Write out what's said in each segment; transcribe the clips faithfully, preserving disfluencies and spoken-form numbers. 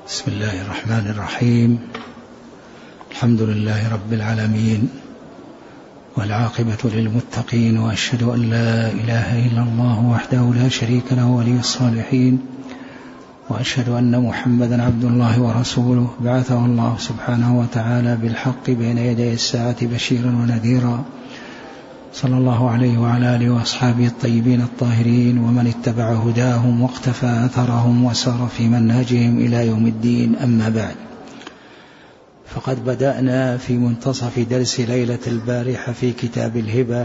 بسم الله الرحمن الرحيم. الحمد لله رب العالمين، والعاقبة للمتقين، وأشهد أن لا إله إلا الله وحده لا شريك له ولي الصالحين، وأشهد أن محمدا عبد الله ورسوله بعثه الله سبحانه وتعالى بالحق بين يدي الساعة بشيرا ونذيرا، صلى الله عليه وعلى آله وأصحابه الطيبين الطاهرين، ومن اتبع هداهم واقتفى أثرهم وسار في منهجهم إلى يوم الدين. أما بعد، فقد بدأنا في منتصف درس ليلة البارحة في كتاب الهبة،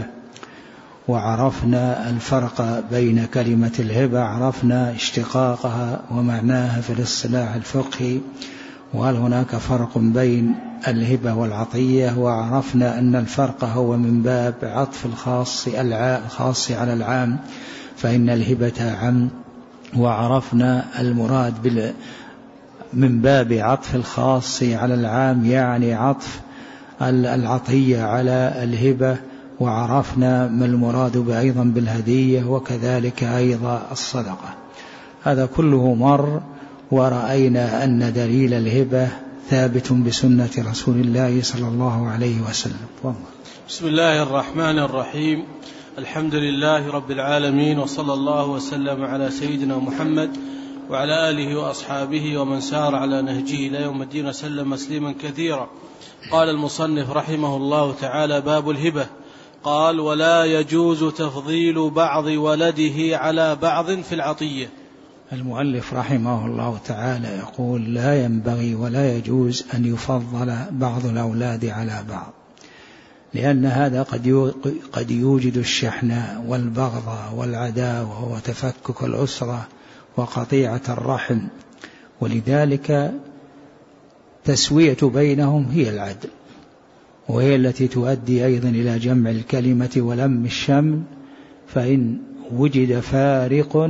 وعرفنا الفرق بين كلمة الهبة، عرفنا اشتقاقها ومعناها في الاصطلاح الفقهي، وهل هناك فرق بين الهبة والعطية، وعرفنا أن الفرق هو من باب عطف الخاص الخاص على العام، فإن الهبة عام، وعرفنا المراد بال من باب عطف الخاص على العام يعني عطف العطية على الهبة، وعرفنا ما المراد أيضا بالهدية، وكذلك أيضا الصدقة. هذا كله مر، ورأينا أن دليل الهبة ثابت بسنة رسول الله صلى الله عليه وسلم. بسم الله الرحمن الرحيم. الحمد لله رب العالمين، وصلى الله وسلم على سيدنا محمد وعلى آله وأصحابه ومن سار على نهجه إلى يوم الدين وسلم مسلما كثيرا. قال المصنف رحمه الله تعالى: باب الهبة. قال: ولا يجوز تفضيل بعض ولده على بعض في العطية. المؤلف رحمه الله تعالى يقول: لا ينبغي ولا يجوز أن يفضل بعض الأولاد على بعض، لأن هذا قد يوجد الشحناء والبغضاء والعداوة وتفكك الأسرة وقطيعة الرحم، ولذلك تسوية بينهم هي العدل، وهي التي تؤدي أيضا إلى جمع الكلمة ولم الشمل. فإن وجد فارق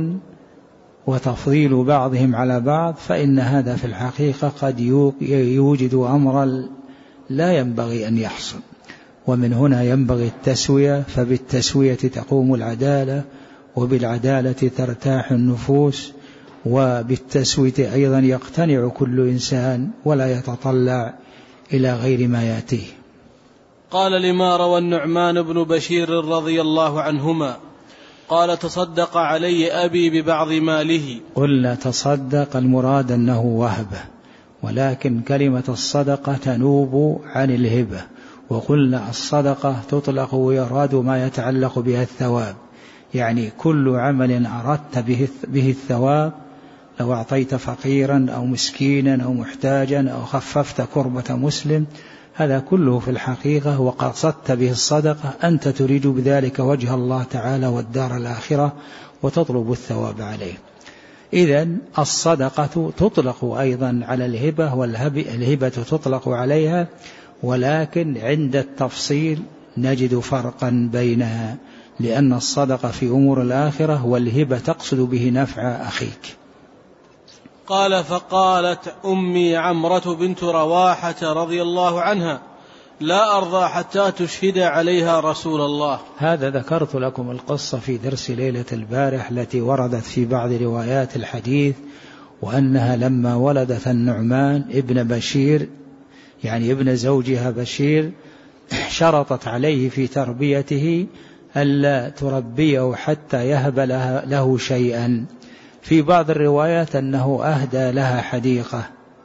وتفضيل بعضهم على بعض فإن هذا في الحقيقة قد يوجد أمرا لا ينبغي أن يحصل، ومن هنا ينبغي التسوية، فبالتسوية تقوم العدالة، وبالعدالة ترتاح النفوس، وبالتسوية أيضا يقتنع كل إنسان ولا يتطلع إلى غير ما يأتيه. قال: لما روى النعمان بن بشير رضي الله عنهما قال: تصدق علي أبي ببعض ماله. قلنا تصدق المراد أنه وهبه، ولكن كلمة الصدقة تنوب عن الهبة، وقلنا الصدقة تطلق ويراد ما يتعلق بها الثواب، يعني كل عمل أردت به, به الثواب، لو أعطيت فقيرا أو مسكينا أو محتاجا أو خففت كربة مسلم، هذا كله في الحقيقة وقصدت به الصدقة، أنت تريد بذلك وجه الله تعالى والدار الآخرة وتطلب الثواب عليه. إذن الصدقة تطلق أيضا على الهبة، والهبة تطلق عليها، ولكن عند التفصيل نجد فرقا بينها، لأن الصدقة في أمور الآخرة، والهبة تقصد به نفع أخيك. قال: فقالت أمي عمرة بنت رواحة رضي الله عنها: لا أرضى حتى تشهد عليها رسول الله. هذا ذكرت لكم القصة في درس ليلة البارح التي وردت في بعض روايات الحديث، وأنها لما ولدت النعمان ابن بشير، يعني ابن زوجها بشير، شرطت عليه في تربيته ألا تربيه حتى يهب له شيئا. في بعض الروايات أنه أهدى لها حديقة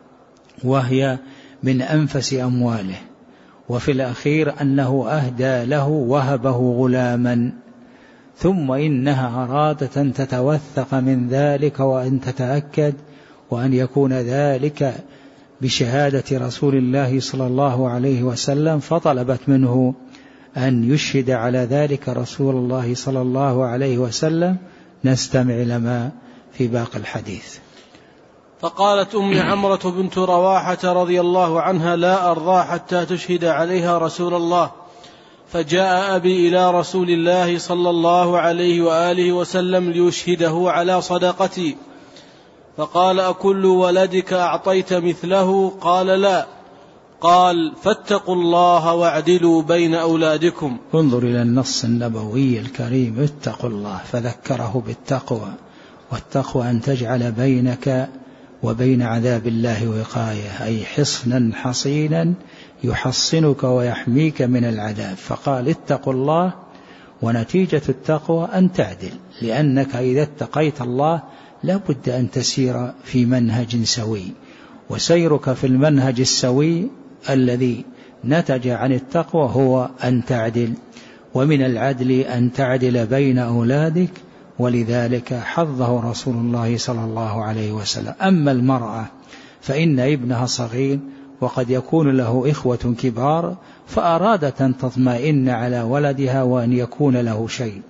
وهي من أنفس أمواله، وفي الأخير أنه أهدى له وهبه غلاما، ثم إنها أرادت أن تتوثق من ذلك وأن تتأكد، وأن يكون ذلك بشهادة رسول الله صلى الله عليه وسلم، فطلبت منه أن يشهد على ذلك رسول الله صلى الله عليه وسلم. نستمع لما في باقي الحديث. فقالت أم عمرة بنت رواحة رضي الله عنها: لا أرضى حتى تشهد عليها رسول الله. فجاء أبي إلى رسول الله صلى الله عليه وآله وسلم ليشهده على صدقتي، فقال: أكل ولدك أعطيت مثله؟ قال: لا. قال: فاتقوا الله واعدلوا بين أولادكم. انظر إلى النص النبوي الكريم: اتقوا الله، فذكره بالتقوى، والتقوى أن تجعل بينك وبين عذاب الله وقاية، أي حصنا حصينا يحصنك ويحميك من العذاب. فقال اتقوا الله، ونتيجة التقوى أن تعدل، لأنك إذا اتقيت الله لا بد أن تسير في منهج سوي، وسيرك في المنهج السوي الذي نتج عن التقوى هو أن تعدل، ومن العدل أن تعدل بين أولادك، ولذلك حظه رسول الله صلى الله عليه وسلم. أما المرأة فإن ابنها صغير وقد يكون له إخوة كبار، فأرادت أن تطمئن على ولدها وأن يكون له شيء.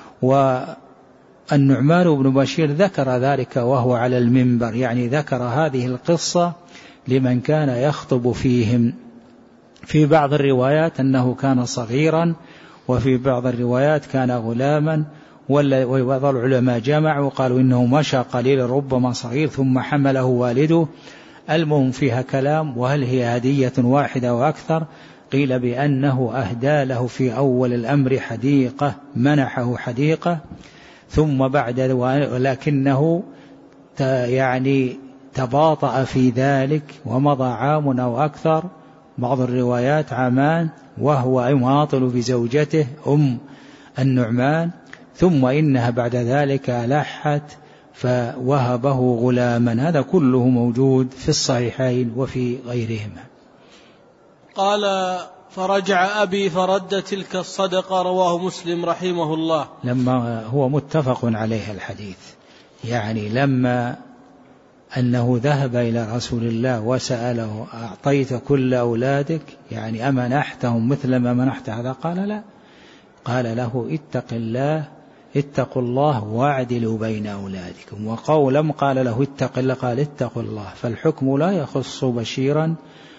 والنعمان بن بشير ذكر ذلك وهو على المنبر، يعني ذكر هذه القصة لمن كان يخطب فيهم. في بعض الروايات أنه كان صغيرا، وفي بعض الروايات كان غلاما، وبعض العلماء جمعوا وقالوا إنه مشى قليلا ربما صغير ثم حمله والده. المهم فيها كلام، وهل هي هدية واحدة وأكثر؟ قيل بأنه أهدى له في أول الأمر حديقة، منحه حديقة، ثم بعد ولكنه يعني تباطأ في ذلك ومضى عام أو أكثر، بعض الروايات عامان، وهو مواطل بزوجته أم النعمان، ثم إنها بعد ذلك ألحت فوهبه غلاما. هذا كله موجود في الصحيحين وفي غيرهما. قال فرجع أبي فرد تلك الصدقة، رواه مسلم رحمه الله. لما هو متفق عليه الحديث، يعني لما أنه ذهب إلى رسول الله وسأله أعطيت كل أولادك، يعني أمنحتهم مثل ما منحت هذا؟ قال لا. قال له اتق الله، اتقوا الله واعدلوا بين أولادكم. وقولا قال له اتق الله، قال اتقوا الله. فالحكم لا يخص بشيرا،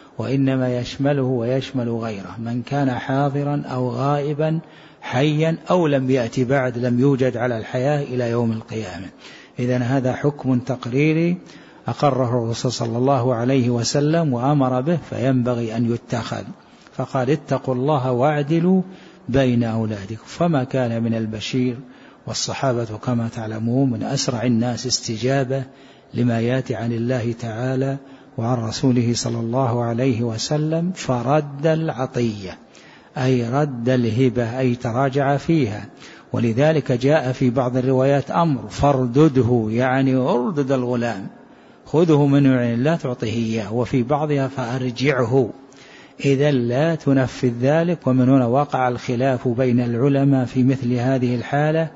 وإنما يشمله ويشمل غيره، من كان حاضرا أو غائبا، حيا أو لم يأتي بعد، لم يوجد على الحياة إلى يوم القيامة. إذن هذا حكم تقريري أقره الرسول صلى الله عليه وسلم وأمر به، فينبغي أن يتخذ. فقال اتقوا الله واعدلوا بين أولادكم. فما كان من البشير، والصحابة كما تعلمون من أسرع الناس استجابة لما ياتي عن الله تعالى وعن رسوله صلى الله عليه وسلم، فرد العطية أي رد الهبة، أي تراجع فيها. ولذلك جاء في بعض الروايات أمر فاردده، يعني اردد الغلام، خذه من عين لا تعطيه إياه، وفي بعضها فأرجعه، إذا لا تنفذ ذلك. ومن هنا وقع الخلاف بين العلماء في مثل هذه الحالة،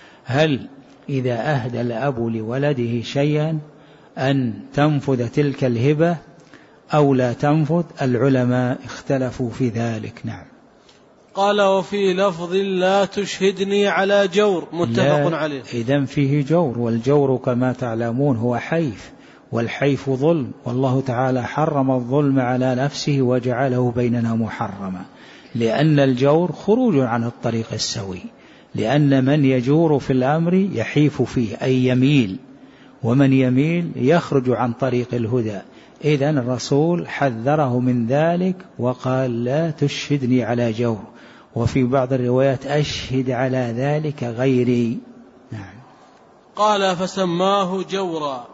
هل إذا أهدى الأب لولده شيئا أن تنفذ تلك الهبة أو لا تنفذ؟ العلماء اختلفوا في ذلك. نعم. قال وفي لفظ لا تشهدني على جور، متفق عليه. إذن فيه جور، والجور كما تعلمون هو حيف، والحيف ظلم، والله تعالى حرم الظلم على نفسه وجعله بيننا محرما، لأن الجور خروج عن الطريق السوي، لأن من يجور في الأمر يحيف فيه أي يميل، ومن يميل يخرج عن طريق الهدى. إذن الرسول حذره من ذلك وقال لا تشهدني على جور، وفي بعض الروايات أشهد على ذلك غيري. نعم. قال فسماه جورا،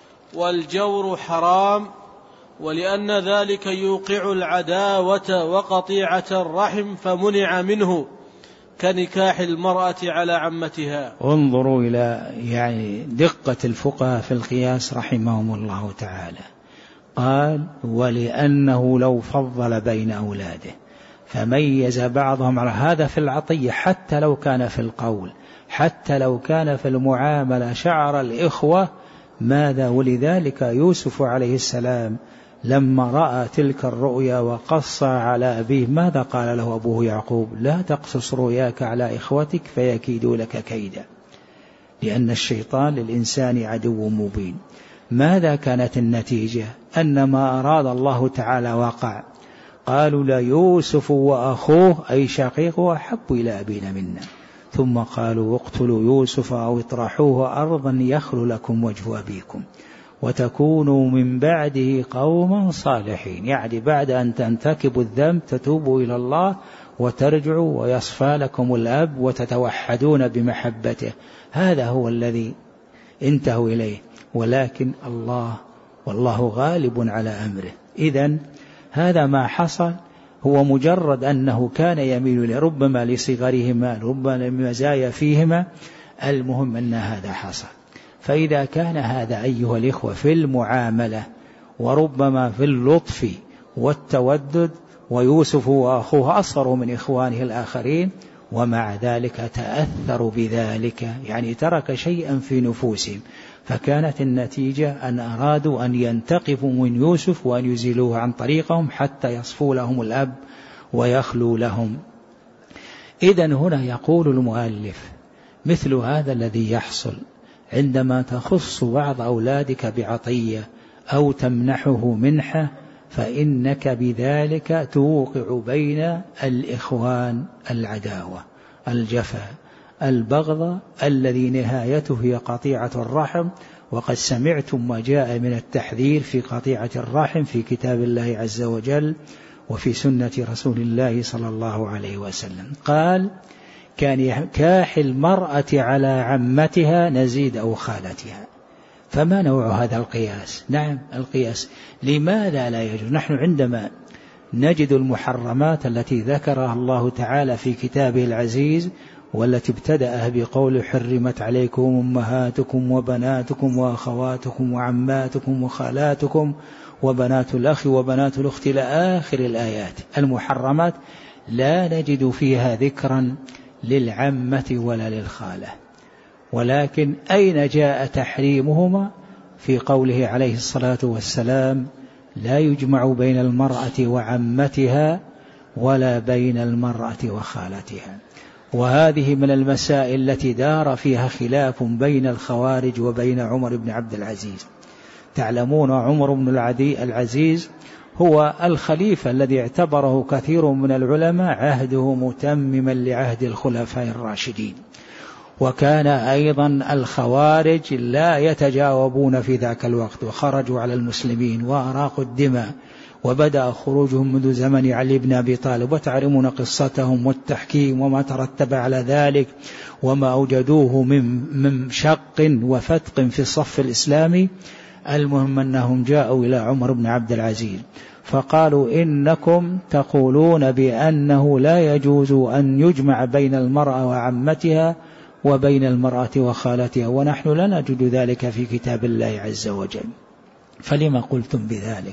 والجور حرام، ولأن ذلك يوقع العداوة وقطيعة الرحم فمنع منه، كنكاح المرأة على عمتها. انظروا إلى يعني دقة الفقهاء في القياس رحمهم الله تعالى. قال ولأنه لو فضل بين أولاده فميز بعضهم على هذا في العطية، حتى لو كان في القول، حتى لو كان في المعاملة، شعر الإخوة ماذا؟ ولذلك يوسف عليه السلام لما رأى تلك الرؤيا وقص على أبيه ماذا قال له أبوه يعقوب؟ لا تقصص رؤياك على إخوتك فيكيدوا لك كيدا، لأن الشيطان للإنسان عدو مبين. ماذا كانت النتيجة؟ أن ما أراد الله تعالى وقع. قالوا لا يوسف وأخوه أي شقيقه أحب إلى أبينا منا، ثم قالوا اقتلوا يوسف أو اطرحوه أرضا يخل لكم وجه أبيكم وتكونوا من بعده قوما صالحين، يعني بعد أن تنتكبوا الذنب تتوبوا إلى الله وترجعوا ويصفى لكم الأب وتتوحدون بمحبته. هذا هو الذي انتهوا إليه. ولكن الله والله غالب على أمره. إذن هذا ما حصل هو مجرد أنه كان يميل ربما لصغرهما ربما لمزايا فيهما، المهم أن هذا حصل. فإذا كان هذا أيها الإخوة في المعاملة وربما في اللطف والتودد، ويوسف وأخوه أصغر من إخوانه الآخرين، ومع ذلك تأثروا بذلك، يعني ترك شيئا في نفوسهم، فكانت النتيجة أن أرادوا أن ينتقفوا من يوسف وأن يزيلوه عن طريقهم حتى يصفوا لهم الأب ويخلوا لهم. إذن هنا يقول المؤلف مثل هذا الذي يحصل عندما تخص بعض أولادك بعطية أو تمنحه منحة، فإنك بذلك توقع بين الإخوان العداوة، الجفا، البغض، الذي نهايته هي قطيعة الرحم. وقد سمعتم ما جاء من التحذير في قطيعة الرحم في كتاب الله عز وجل وفي سنة رسول الله صلى الله عليه وسلم. قال: كان كاح المرأة على عمتها نزيد أو خالتها. فما نوع هذا القياس؟ نعم القياس. لماذا لا يجوز؟ نحن عندما نجد المحرمات التي ذكرها الله تعالى في كتابه العزيز، والتي ابتدأها بقول: حرمت عليكم أمهاتكم وبناتكم وأخواتكم وعماتكم وخالاتكم وبنات الأخ وبنات الأخت إلى آخر الآيات. المحرمات لا نجد فيها ذكرا للعمة ولا للخالة، ولكن أين جاء تحريمهما؟ في قوله عليه الصلاة والسلام: لا يجمع بين المرأة وعمتها ولا بين المرأة وخالتها. وهذه من المسائل التي دار فيها خلاف بين الخوارج وبين عمر بن عبد العزيز. تعلمون عمر بن العزيز هو الخليفة الذي اعتبره كثير من العلماء عهده متمما لعهد الخلفاء الراشدين، وكان أيضا الخوارج لا يتجاوبون في ذاك الوقت، وخرجوا على المسلمين وأراقوا الدماء، وبدأ خروجهم منذ زمن علي بن أبي طالب، وتعلمون قصتهم والتحكيم وما ترتب على ذلك وما أوجدوه من شق وفتق في الصف الإسلامي. المهم أنهم جاءوا إلى عمر بن عبد العزيز فقالوا: إنكم تقولون بأنه لا يجوز أن يجمع بين المرأة وعمتها وبين المرأة وخالتها، ونحن لا نجد ذلك في كتاب الله عز وجل، فلما قلتم بذلك؟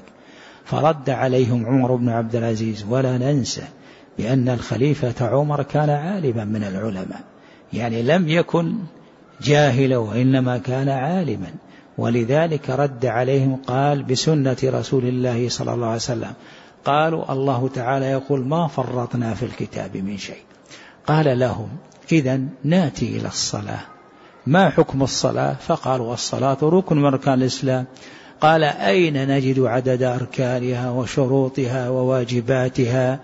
فرد عليهم عمر بن عبد العزيز: ولا ننسى بأن الخليفة عمر كان عالما من العلماء، يعني لم يكن جاهلا وإنما كان عالما، ولذلك رد عليهم قال: بسنة رسول الله صلى الله عليه وسلم. قالوا: الله تعالى يقول: ما فرطنا في الكتاب من شيء. قال لهم: إذن ناتي إلى الصلاة، ما حكم الصلاة؟ فقالوا: الصلاة ركن من أركان الإسلام. قال: أين نجد عدد أركانها وشروطها وواجباتها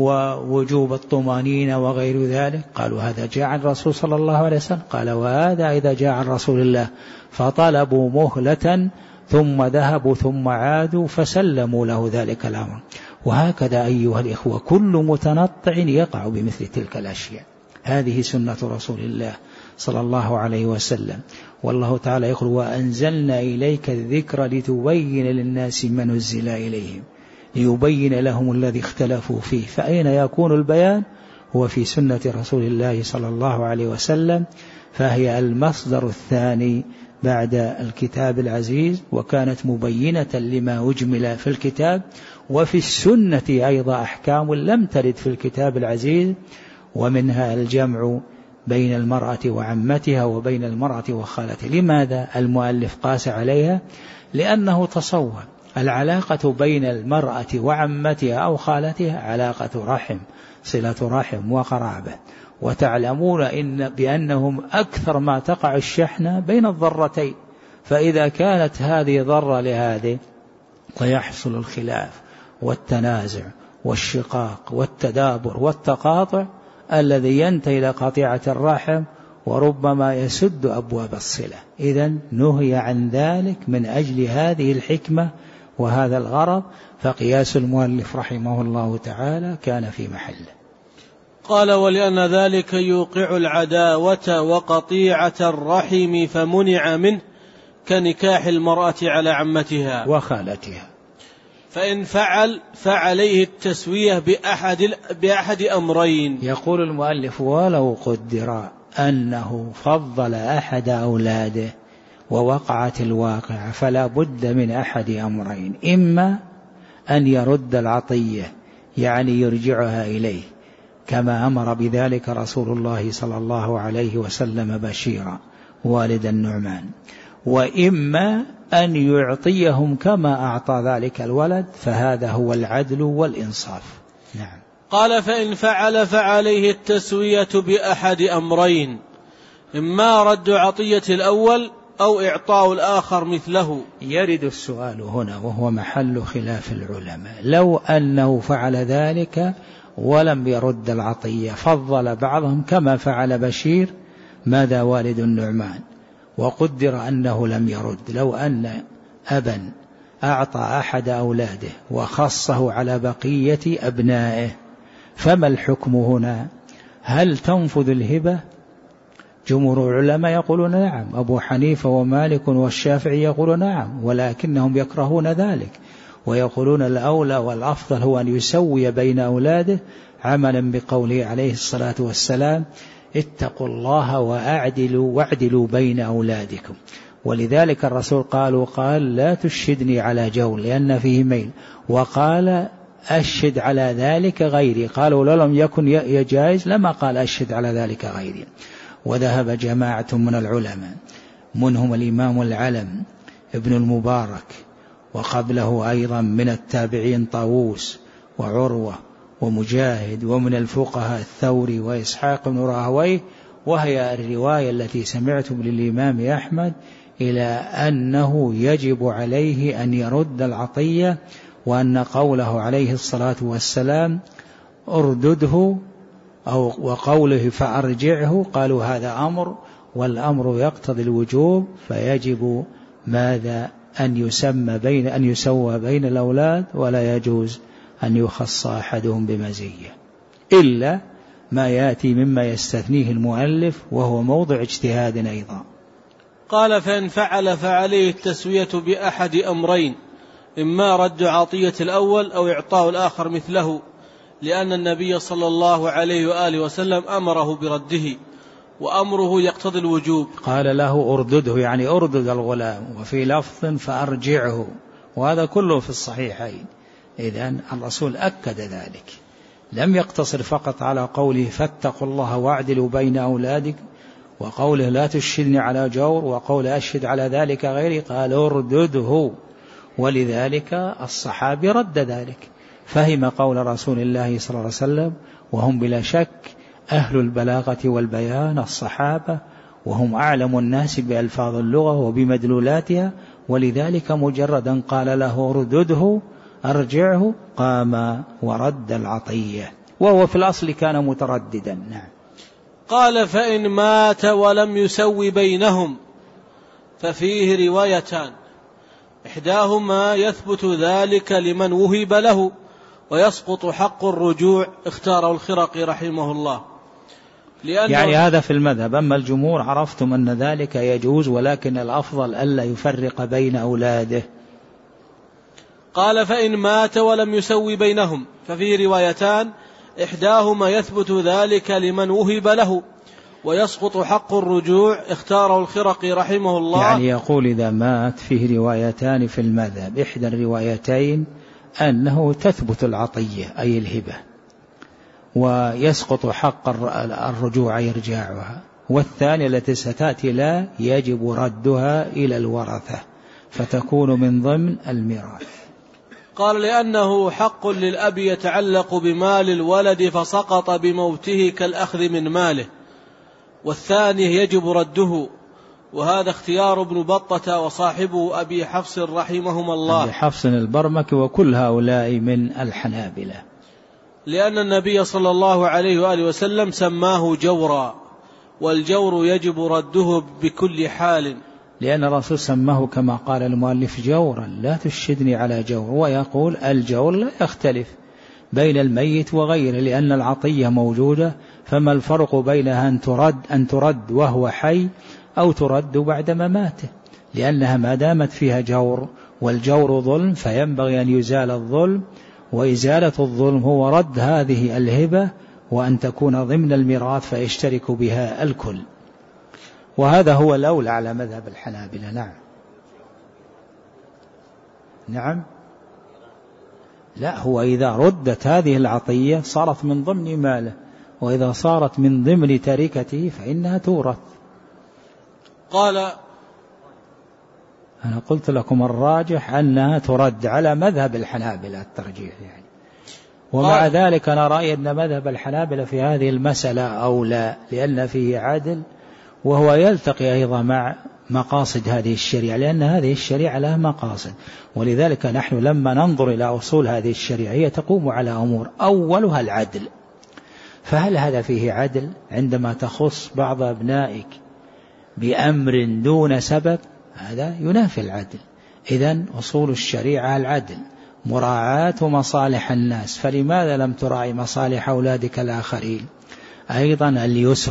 ووجوب الطمانينة وغير ذلك؟ قالوا: هذا جاء عن الرسول صلى الله عليه وسلم. قال: وهذا إذا جاء عن رسول الله. فطلبوا مهلة ثم ذهبوا ثم عادوا فسلموا له ذلك الأمر. وهكذا أيها الإخوة كل متنطع يقع بمثل تلك الأشياء. هذه سنة رسول الله صلى الله عليه وسلم. والله تعالى يقول: وأنزلنا إليك الذكر لتبين للناس ما نزل إليهم ليبين لهم الذي اختلفوا فيه. فأين يكون البيان؟ هو في سنة رسول الله صلى الله عليه وسلم، فهي المصدر الثاني بعد الكتاب العزيز، وكانت مبينة لما أجمل في الكتاب. وفي السنة أيضا أحكام لم ترد في الكتاب العزيز، ومنها الجمع بين المرأة وعمتها وبين المرأة وخالتها. لماذا المؤلف قاس عليها؟ لأنه تصور العلاقة بين المرأة وعمتها أو خالتها علاقة رحم، صلة رحم وقرابة، وتعلمون إن بأنهم أكثر ما تقع الشحنة بين الضرتين، فإذا كانت هذه ضرة لهذه فيحصل الخلاف والتنازع والشقاق والتدابر والتقاطع الذي ينتهي إلى قطيعة الرحم وربما يسد أبواب الصلة. إذن نهي عن ذلك من أجل هذه الحكمة وهذا الغرض، فقياس المؤلف رحمه الله تعالى كان في محله. قال: ولأن ذلك يوقع العداوة وقطيعة الرحم فمنع منه، كنكاح المرأة على عمتها وخالتها. فإن فعل فعليه التسوية بأحد, بأحد أمرين. يقول المؤلف: ولو قدر أنه فضل أحد أولاده ووقعت الواقعة فلا بد من أحد أمرين: إما أن يرد العطية يعني يرجعها إليه كما أمر بذلك رسول الله صلى الله عليه وسلم بشيرا والد النعمان، وإما أن يعطيهم كما أعطى ذلك الولد، فهذا هو العدل والإنصاف. نعم. قال: فإن فعل فعليه التسوية بأحد أمرين: إما رد عطية الأول أو إعطاء الآخر مثله. يرد السؤال هنا وهو محل خلاف العلماء: لو أنه فعل ذلك ولم يرد العطية، فضل بعضهم كما فعل بشير ماذا والد النعمان، وقدر أنه لم يرد، لو أن أبا أعطى أحد أولاده وخصه على بقية أبنائه، فما الحكم هنا؟ هل تنفذ الهبة؟ جمهور العلماء يقولون نعم، أبو حنيفة ومالك والشافعي يقولون نعم، ولكنهم يكرهون ذلك ويقولون الأولى والأفضل هو أن يسوي بين أولاده، عملا بقوله عليه الصلاة والسلام: اتقوا الله وأعدلوا واعدلوا بين أولادكم. ولذلك الرسول قالوا قال: لا تشهدني على جور، لأن فيه ميل، وقال: أشهد على ذلك غيري. قالوا لو لم يكن يجائز لما قال أشهد على ذلك غيري. وذهب جماعة من العلماء منهم الإمام العلم ابن المبارك، وقبله أيضا من التابعين طاووس وعروة ومجاهد، ومن الفقهاء الثوري وإسحاق بن راهويه، وهي الرواية التي سمعتم للإمام أحمد، إلى أنه يجب عليه أن يرد العطية، وأن قوله عليه الصلاة والسلام أردده أو وقوله فأرجعه، قالوا هذا أمر، والأمر يقتضي الوجوب، فيجب ماذا؟ أن يسمى بين أن يسوى بين الأولاد، ولا يجوز أن يخص أحدهم بمزية، إلا ما يأتي مما يستثنيه المؤلف وهو موضع اجتهاد أيضا. قال: فإن فعل فعليه التسوية بأحد أمرين: إما رد عطية الأول أو إعطاء الآخر مثله، لأن النبي صلى الله عليه وآله وسلم أمره برده، وأمره يقتضي الوجوب. قال له أردده يعني أردد الغلام، وفي لفظ فأرجعه، وهذا كله في الصحيحين. إذن الرسول أكد ذلك، لم يقتصر فقط على قوله فاتقوا الله واعدلوا بين أولادكم، وقوله لا تشهدني على جور، وقول أشهد على ذلك غيري، قال أردده. ولذلك الصحابي رد ذلك، فهم قول رسول الله صلى الله عليه وسلم، وهم بلا شك أهل البلاغة والبيان الصحابة، وهم أعلم الناس بألفاظ اللغة وبمدلولاتها، ولذلك مجردا قال له ردده أرجعه قام ورد العطية، وهو في الأصل كان مترددا. نعم. قال: فإن مات ولم يسوي بينهم ففيه روايتان: إحداهما يثبت ذلك لمن وهب له ويسقط حق الرجوع، اختاره الخرقي رحمه الله. يعني هذا في المذهب، أما الجمهور عرفتم أن ذلك يجوز، ولكن الأفضل ألا يفرق بين أولاده. قال: فإن مات ولم يسوي بينهم ففيه روايتان: إحداهما يثبت ذلك لمن وهب له ويسقط حق الرجوع، اختاره الخرقي رحمه الله. يعني يقول إذا مات فيه روايتان في المذهب، إحدى الروايتين أنه تثبت العطية أي الهبة، ويسقط حق الرجوع يرجعها، والثانية التي ستأتي لا يجب ردها إلى الورثة فتكون من ضمن الميراث. قال: لأنه حق للأب يتعلق بمال الولد فسقط بموته كالأخذ من ماله، والثاني يجب رده، وهذا اختيار ابن بطة وصاحبه أبي حفص رحمهما الله، أبي حفص البرمكي، وكل هؤلاء من الحنابلة، لأن النبي صلى الله عليه وآله وسلم سماه جورا، والجور يجب رده بكل حال، لأن الرسول سماه كما قال المؤلف جورا، لا تشهدني على جور، ويقول الجور لا يختلف بين الميت وغيره، لأن العطية موجودة، فما الفرق بينها أن ترد, أن ترد وهو حي أو ترد بعد مماته؟ لأنها ما دامت فيها جور، والجور ظلم، فينبغي أن يزال الظلم، وإزالة الظلم هو رد هذه الهبة وأن تكون ضمن الميراث فيشترك بها الكل، وهذا هو الأولى على مذهب الحنابلة. نعم نعم لا، هو إذا ردت هذه العطية صارت من ضمن ماله، وإذا صارت من ضمن تركته فإنها تورث. قال أنا قلت لكم الراجح أنها ترد على مذهب الحنابلة الترجيح يعني، ومع ذلك أنا رأي أن مذهب الحنابلة في هذه المسألة أولى، لأن فيه عدل، وهو يلتقي أيضا مع مقاصد هذه الشريعة، لأن هذه الشريعة لها مقاصد، ولذلك نحن لما ننظر إلى أصول هذه الشريعة هي تقوم على أمور، أولها العدل. فهل هذا فيه عدل عندما تخص بعض أبنائك بأمر دون سبب؟ هذا ينافي العدل. إذن أصول الشريعة العدل، مراعاة مصالح الناس، فلماذا لم تراعي مصالح أولادك الآخرين؟ أيضا اليسر،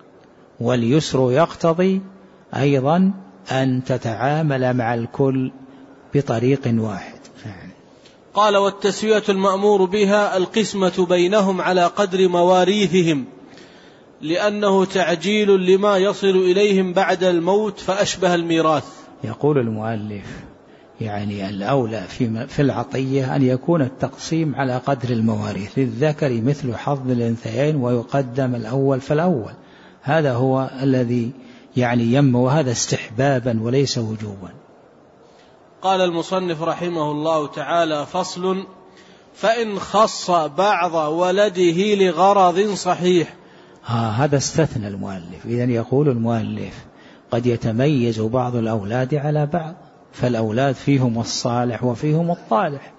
واليسر يقتضي أيضا أن تتعامل مع الكل بطريق واحد. قال والتسوية المأمور بها القسمة بينهم على قدر مواريثهم، لأنه تعجيل لما يصل إليهم بعد الموت فأشبه الميراث. يقول المؤلف يعني الأولى في العطية أن يكون التقسيم على قدر المواريث، للذكر مثل حظ الأنثيين ويقدم الأول فالأول، هذا هو الذي يعني ينمو، وهذا استحبابا وليس وجوبا. قال المصنف رحمه الله تعالى: فصل: فإن خص بعض ولده لغرض صحيح. ها هذا استثنى المؤلف. إذن يقول المؤلف قد يتميز بعض الأولاد على بعض، فالأولاد فيهم الصالح وفيهم الطالح،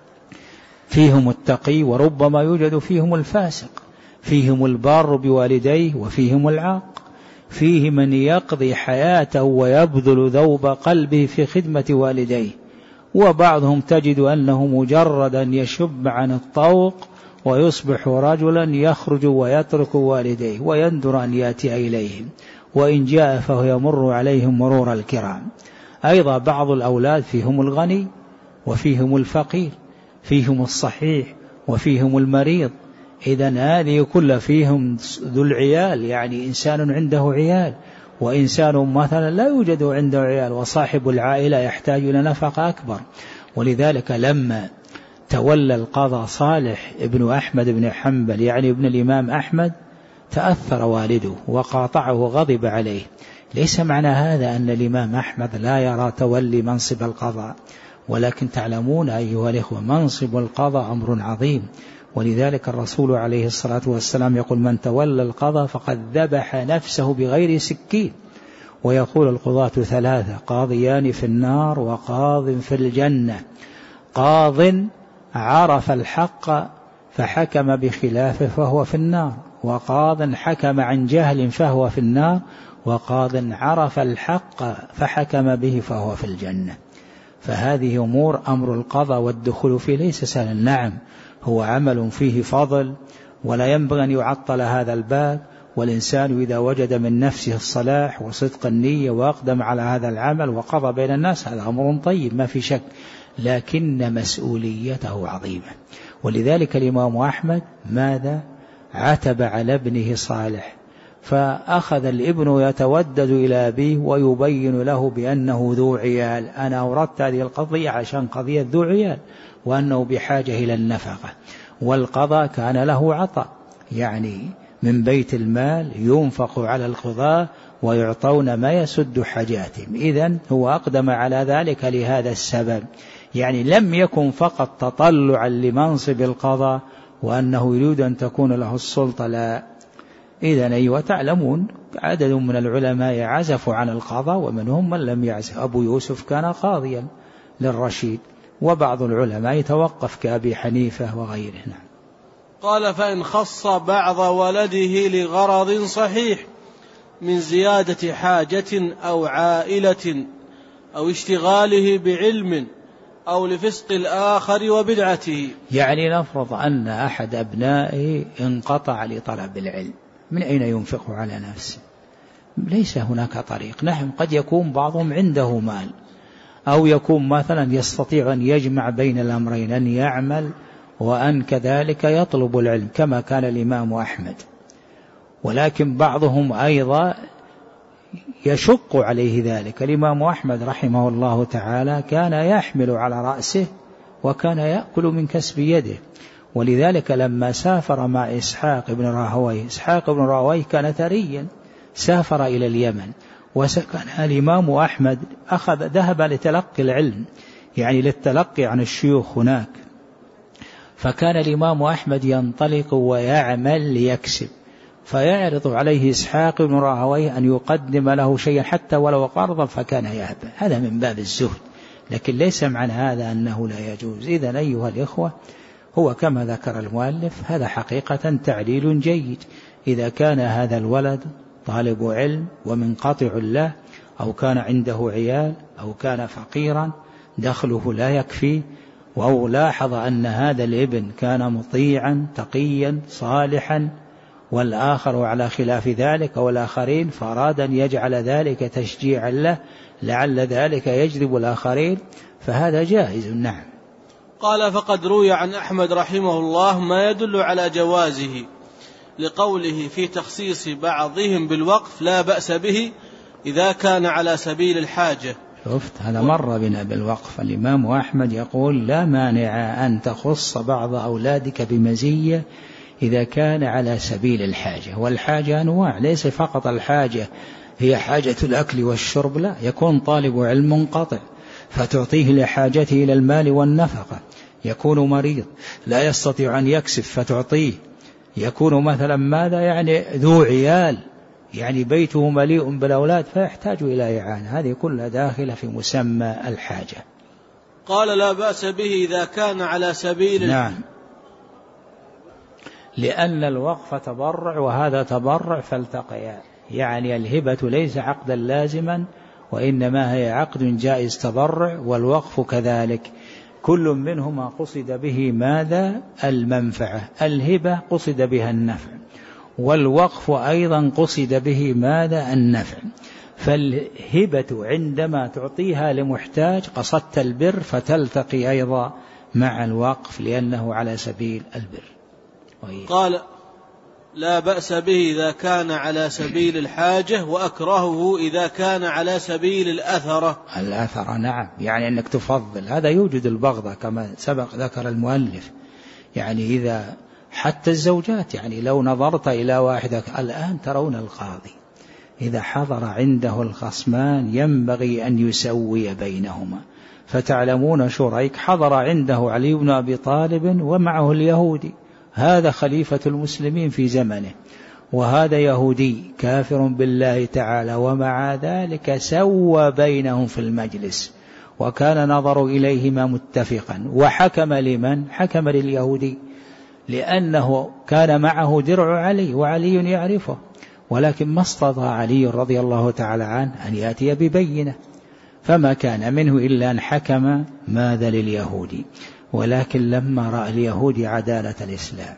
فيهم التقي وربما يوجد فيهم الفاسق، فيهم البار بوالديه وفيهم العاق، فيه من يقضي حياته ويبذل ذوب قلبه في خدمة والديه، وبعضهم تجد أنه مجرد أن يشب عن الطوق ويصبح رجلا يخرج ويترك والديه ويندر أن يأتي إليهم، وإن جاء فهو يمر عليهم مرور الكرام. أيضا بعض الأولاد فيهم الغني وفيهم الفقير، فيهم الصحيح وفيهم المريض. إذن هذه كل فيهم ذو العيال، يعني إنسان عنده عيال، وإنسان مثلا لا يوجد عنده عيال، وصاحب العائلة يحتاج إلى نفقة أكبر. ولذلك لما تولى القضاء صالح ابن أحمد بن حنبل يعني ابن الإمام أحمد تأثر والده وقاطعه وغضب عليه. ليس معنى هذا أن الإمام أحمد لا يرى تولي منصب القضاء، ولكن تعلمون أيها الإخوة منصب القضاء أمر عظيم، ولذلك الرسول عليه الصلاة والسلام يقول: من تولى القضاء فقد ذبح نفسه بغير سكين. ويقول: القضاة ثلاثة: قاضيان في النار وقاض في الجنة، قاض عرف الحق فحكم بخلافه فهو في النار، وقاض حكم عن جهل فهو في النار، وقاض عرف الحق فحكم به فهو في الجنة. فهذه أمور أمر القضاء والدخول فيه ليس سهلا، نعم هو عمل فيه فضل ولا ينبغي أن يعطل هذا الباب، والإنسان إذا وجد من نفسه الصلاح وصدق النية وأقدم على هذا العمل وقضى بين الناس هذا أمر طيب ما في شك، لكن مسؤوليته عظيمة. ولذلك الإمام أحمد ماذا عتب على ابنه صالح، فأخذ الابن يتودد إلى أبيه ويبين له بأنه ذو عيال، أنا أوردت هذه القضية عشان قضية ذو عيال، وأنه بحاجة إلى النفقة، والقضاء كان له عطاء يعني من بيت المال ينفق على القضاء ويعطون ما يسد حاجاتهم. إذن هو أقدم على ذلك لهذا السبب، يعني لم يكن فقط تطلعا لمنصب القضاء وأنه يريد أن تكون له السلطة، لا. إذن أيوة تعلمون عدد من العلماء عزفوا عن القضاء ومنهم من لم يعزف. أبو يوسف كان قاضيا للرشيد، وبعض العلماء يتوقف كأبي حنيفة وغيره. نعم. قال: فإن خص بعض ولده لغرض صحيح من زيادة حاجة أو عائلة أو اشتغاله بعلم أو لفسق الآخر وبدعته، يعني نفرض أن أحد أبنائه انقطع لطلب العلم، من أين ينفق على نفسه؟ ليس هناك طريق. نعم قد يكون بعضهم عنده مال، أو يكون مثلا يستطيع أن يجمع بين الأمرين، أن يعمل وأن كذلك يطلب العلم كما كان الإمام أحمد. ولكن بعضهم أيضا يشق عليه ذلك. الإمام أحمد رحمه الله تعالى كان يحمل على رأسه وكان يأكل من كسب يده، ولذلك لما سافر مع إسحاق بن راهويه، إسحاق بن راهويه كان ثريا سافر إلى اليمن، وسكن الإمام أحمد أخذ ذهب لتلقي العلم، يعني للتلقي عن الشيوخ هناك، فكان الإمام أحمد ينطلق ويعمل ليكسب، فيعرض عليه إسحاق بن راهويه أن يقدم له شيئا حتى ولو قرضا فكان يأبى. هذا من باب الزهد، لكن ليس معنى هذا أنه لا يجوز. إذن أيها الإخوة، هو كما ذكر المؤلف هذا حقيقة تعليل جيد. إذا كان هذا الولد طالب علم ومنقطع له، أو كان عنده عيال، أو كان فقيرا دخله لا يكفي، أو لاحظ أن هذا الابن كان مطيعا تقيا صالحا والآخر على خلاف ذلك والآخرين، فأراد أن يجعل ذلك تشجيعا له لعل ذلك يجذب الآخرين، فهذا جائز. نعم. قال: فقد روي عن أحمد رحمه الله ما يدل على جوازه، لقوله في تخصيص بعضهم بالوقف: لا بأس به إذا كان على سبيل الحاجة. شفت، هذا مر بنا بالوقف. الإمام أحمد يقول: لا مانع أن تخص بعض أولادك بمزية إذا كان على سبيل الحاجة. والحاجة أنواع، ليس فقط الحاجة هي حاجة الأكل والشرب، لا، يكون طالب علم منقطع فتعطيه لحاجته إلى المال والنفقة، يكون مريض لا يستطيع أن يكسب فتعطيه، يكون مثلا ماذا يعني ذو عيال، يعني بيته مليء بالأولاد فيحتاج إلى إعانة، هذه كلها داخلة في مسمى الحاجة. قال: لا بأس به إذا كان على سبيل. نعم، لأن الوقف تبرع وهذا تبرع فالتقيا، يعني الهبة ليس عقدا لازما، وإنما هي عقد جائز تبرع، والوقف كذلك، كل منهما قصد به ماذا؟ المنفعة. الهبة قصد بها النفع، والوقف أيضا قصد به ماذا؟ النفع. فالهبة عندما تعطيها لمحتاج قصدت البر، فتلتقي أيضا مع الوقف لأنه على سبيل البر. قال: لا بأس به إذا كان على سبيل الحاجة، وأكرهه إذا كان على سبيل الأثرة. الأثرة نعم، يعني أنك تفضل، هذا يوجد البغضة كما سبق ذكر المؤلف، يعني إذا حتى الزوجات، يعني لو نظرت إلى واحدة الآن ترون القاضي إذا حضر عنده الخصمان ينبغي أن يسوي بينهما، فتعلمون شريك حضر عنده علي بن أبي طالب ومعه اليهودي، هذا خليفة المسلمين في زمنه، وهذا يهودي كافر بالله تعالى، ومع ذلك سوى بينهم في المجلس، وكان نظر إليهما متفقا، وحكم لمن؟ حكم لليهودي، لأنه كان معه درع علي وعلي يعرفه، ولكن ما استطاع علي رضي الله تعالى عنه أن يأتي ببينة، فما كان منه إلا أن حكم ماذا؟ لليهودي. ولكن لما رأى اليهودي عدالة الإسلام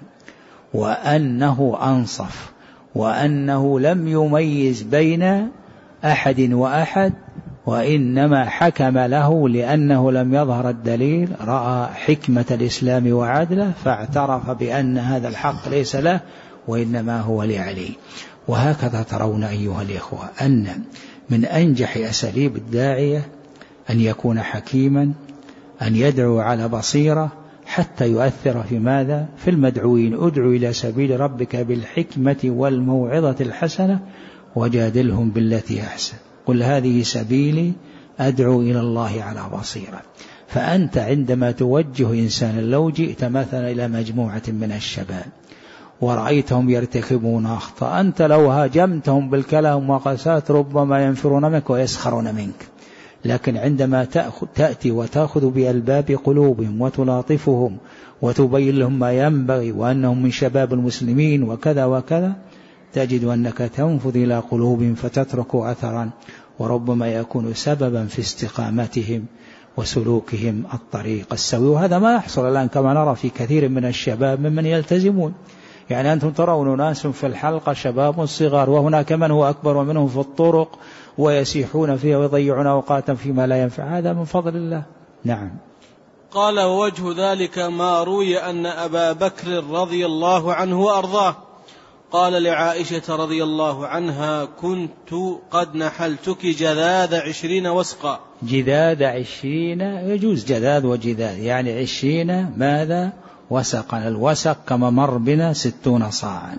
وأنه أنصف وأنه لم يميز بين أحد وأحد، وإنما حكم له لأنه لم يظهر الدليل، رأى حكمة الإسلام وعدله، فاعترف بأن هذا الحق ليس له وإنما هو لعلي. وهكذا ترون أيها الإخوة أن من أنجح أساليب الداعية أن يكون حكيما، أن يدعو على بصيرة حتى يؤثر في ماذا؟ في المدعوين. ادعو إلى سبيل ربك بالحكمة والموعظة الحسنة وجادلهم بالتي أحسن، قل هذه سبيلي أدعو إلى الله على بصيرة. فأنت عندما توجه إنسانا، لو جئت مثلا إلى مجموعة من الشباب ورأيتهم يرتكبون أخطاء، أنت لو هاجمتهم بالكلام وقسات ربما ينفرون منك ويسخرون منك، لكن عندما تأتي وتأخذ بألباب قلوبهم وتلاطفهم وتبين لهم ما ينبغي وأنهم من شباب المسلمين وكذا وكذا، تجد أنك تنفذ إلى قلوبهم فتترك أثرا، وربما يكون سببا في استقامتهم وسلوكهم الطريق السوي. وهذا ما يحصل الآن كما نرى في كثير من الشباب ممن يلتزمون، يعني أنتم ترون ناس في الحلقة شباب صغار، وهناك من هو أكبر ومنهم في الطرق ويسيحون فيها ويضيعون أوقاتا فيما لا ينفع، هذا من فضل الله. نعم. قال: ووجه ذلك ما روي أن أبا بكر رضي الله عنه وأرضاه قال لعائشة رضي الله عنها: كنت قد نحلتك جذاذ عشرين وسقا. جذاذ عشرين يجوز جذاذ وجذاذ، يعني عشرين ماذا وسقا، الوسق كما مر بنا ستون صاعا،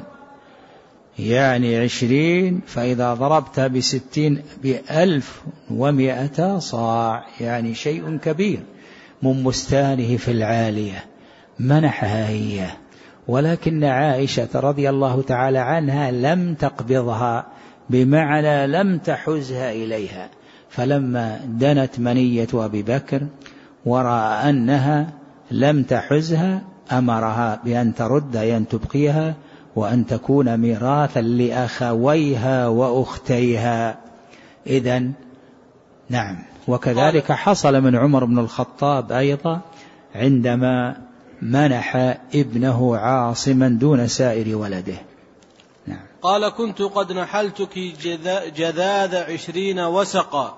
يعني عشرين، فإذا ضربت بستين بألف ومائة صاع، يعني شيء كبير من مستانه في العالية منحها هي. ولكن عائشة رضي الله تعالى عنها لم تقبضها، بمعنى لم تحزها إليها، فلما دنت منية أبي بكر ورأى أنها لم تحزها أمرها بأن ترد، أن تبقيها وأن تكون ميراثا لأخويها وأختيها. إذن نعم. وكذلك حصل من عمر بن الخطاب أيضا عندما منح ابنه عاصما دون سائر ولده. نعم. قال: كنت قد نحلتك جذاذ عشرين وسقا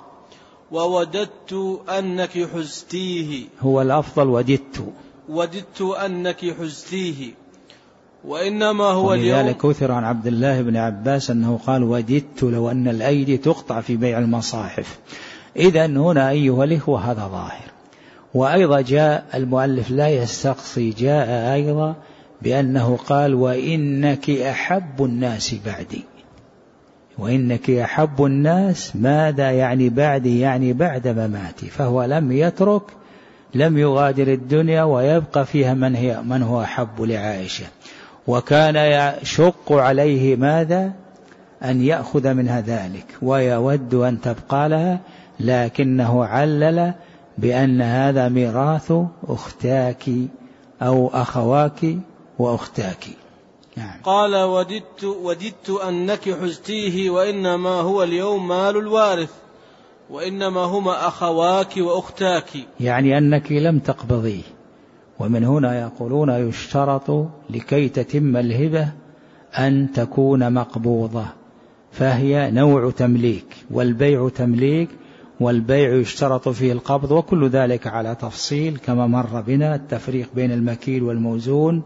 ووددت أنك حزتيه. هو الأفضل وددت وددت أنك حزتيه وإنما هو اليوم. ولذلك أثر عن عبد الله بن عباس أنه قال: وددت لو أن الأيدي تقطع في بيع المصاحف. إذن هنا أيها الإخوة هذا ظاهر. وأيضا جاء المؤلف لا يستقصي، جاء أيضا بأنه قال: وإنك أحب الناس بعدي. وإنك أحب الناس ماذا يعني بعدي؟ يعني بعد مماتي. فهو لم يترك، لم يغادر الدنيا ويبقى فيها من, هي من هو أحب لعائشة، وكان يشق عليه ماذا؟ أن يأخذ منها ذلك ويود أن تبقى لها، لكنه علل بأن هذا ميراث أختاك أو أخواك وأختاك. نعم. قال: وددت, وددت أنك حزتيه وإنما هو اليوم مال الوارث وإنما هما أخواك وأختاك، يعني أنك لم تقبضيه. ومن هنا يقولون يشترط لكي تتم الهبة أن تكون مقبوضة، فهي نوع تمليك، والبيع تمليك، والبيع يشترط فيه القبض، وكل ذلك على تفصيل كما مر بنا التفريق بين المكيل والموزون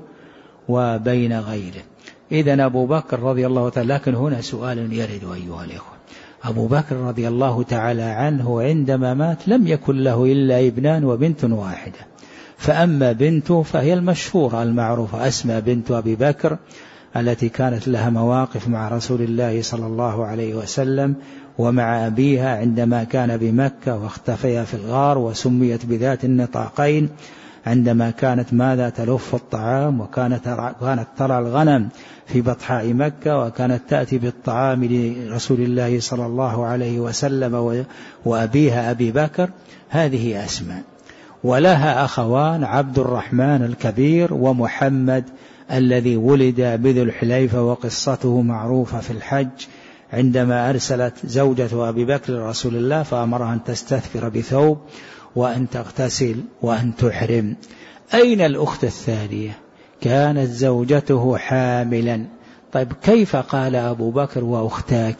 وبين غيره. إذن أبو بكر رضي الله تعالى، لكن هنا سؤال يرد أيها الإخوة. أبو بكر رضي الله تعالى عنه عندما مات لم يكن له إلا ابنان وبنت واحدة، فأما بنته فهي المشهورة المعروفة أسماء بنت أبي بكر، التي كانت لها مواقف مع رسول الله صلى الله عليه وسلم ومع أبيها عندما كان بمكة واختفيا في الغار، وسميت بذات النطاقين عندما كانت ماذا تلف الطعام، وكانت كانت ترى الغنم في بطحاء مكة، وكانت تأتي بالطعام لرسول الله صلى الله عليه وسلم وأبيها أبي بكر. هذه أسماء. ولها أخوان عبد الرحمن الكبير ومحمد الذي ولد بذو الحليفة، وقصته معروفة في الحج عندما أرسلت زوجة أبي بكر لرسول الله فأمرها أن تستثفر بثوب وأن تغتسل وأن تحرم. أين الأخت الثانية؟ كانت زوجته حاملا. طيب كيف قال أبو بكر وأختاك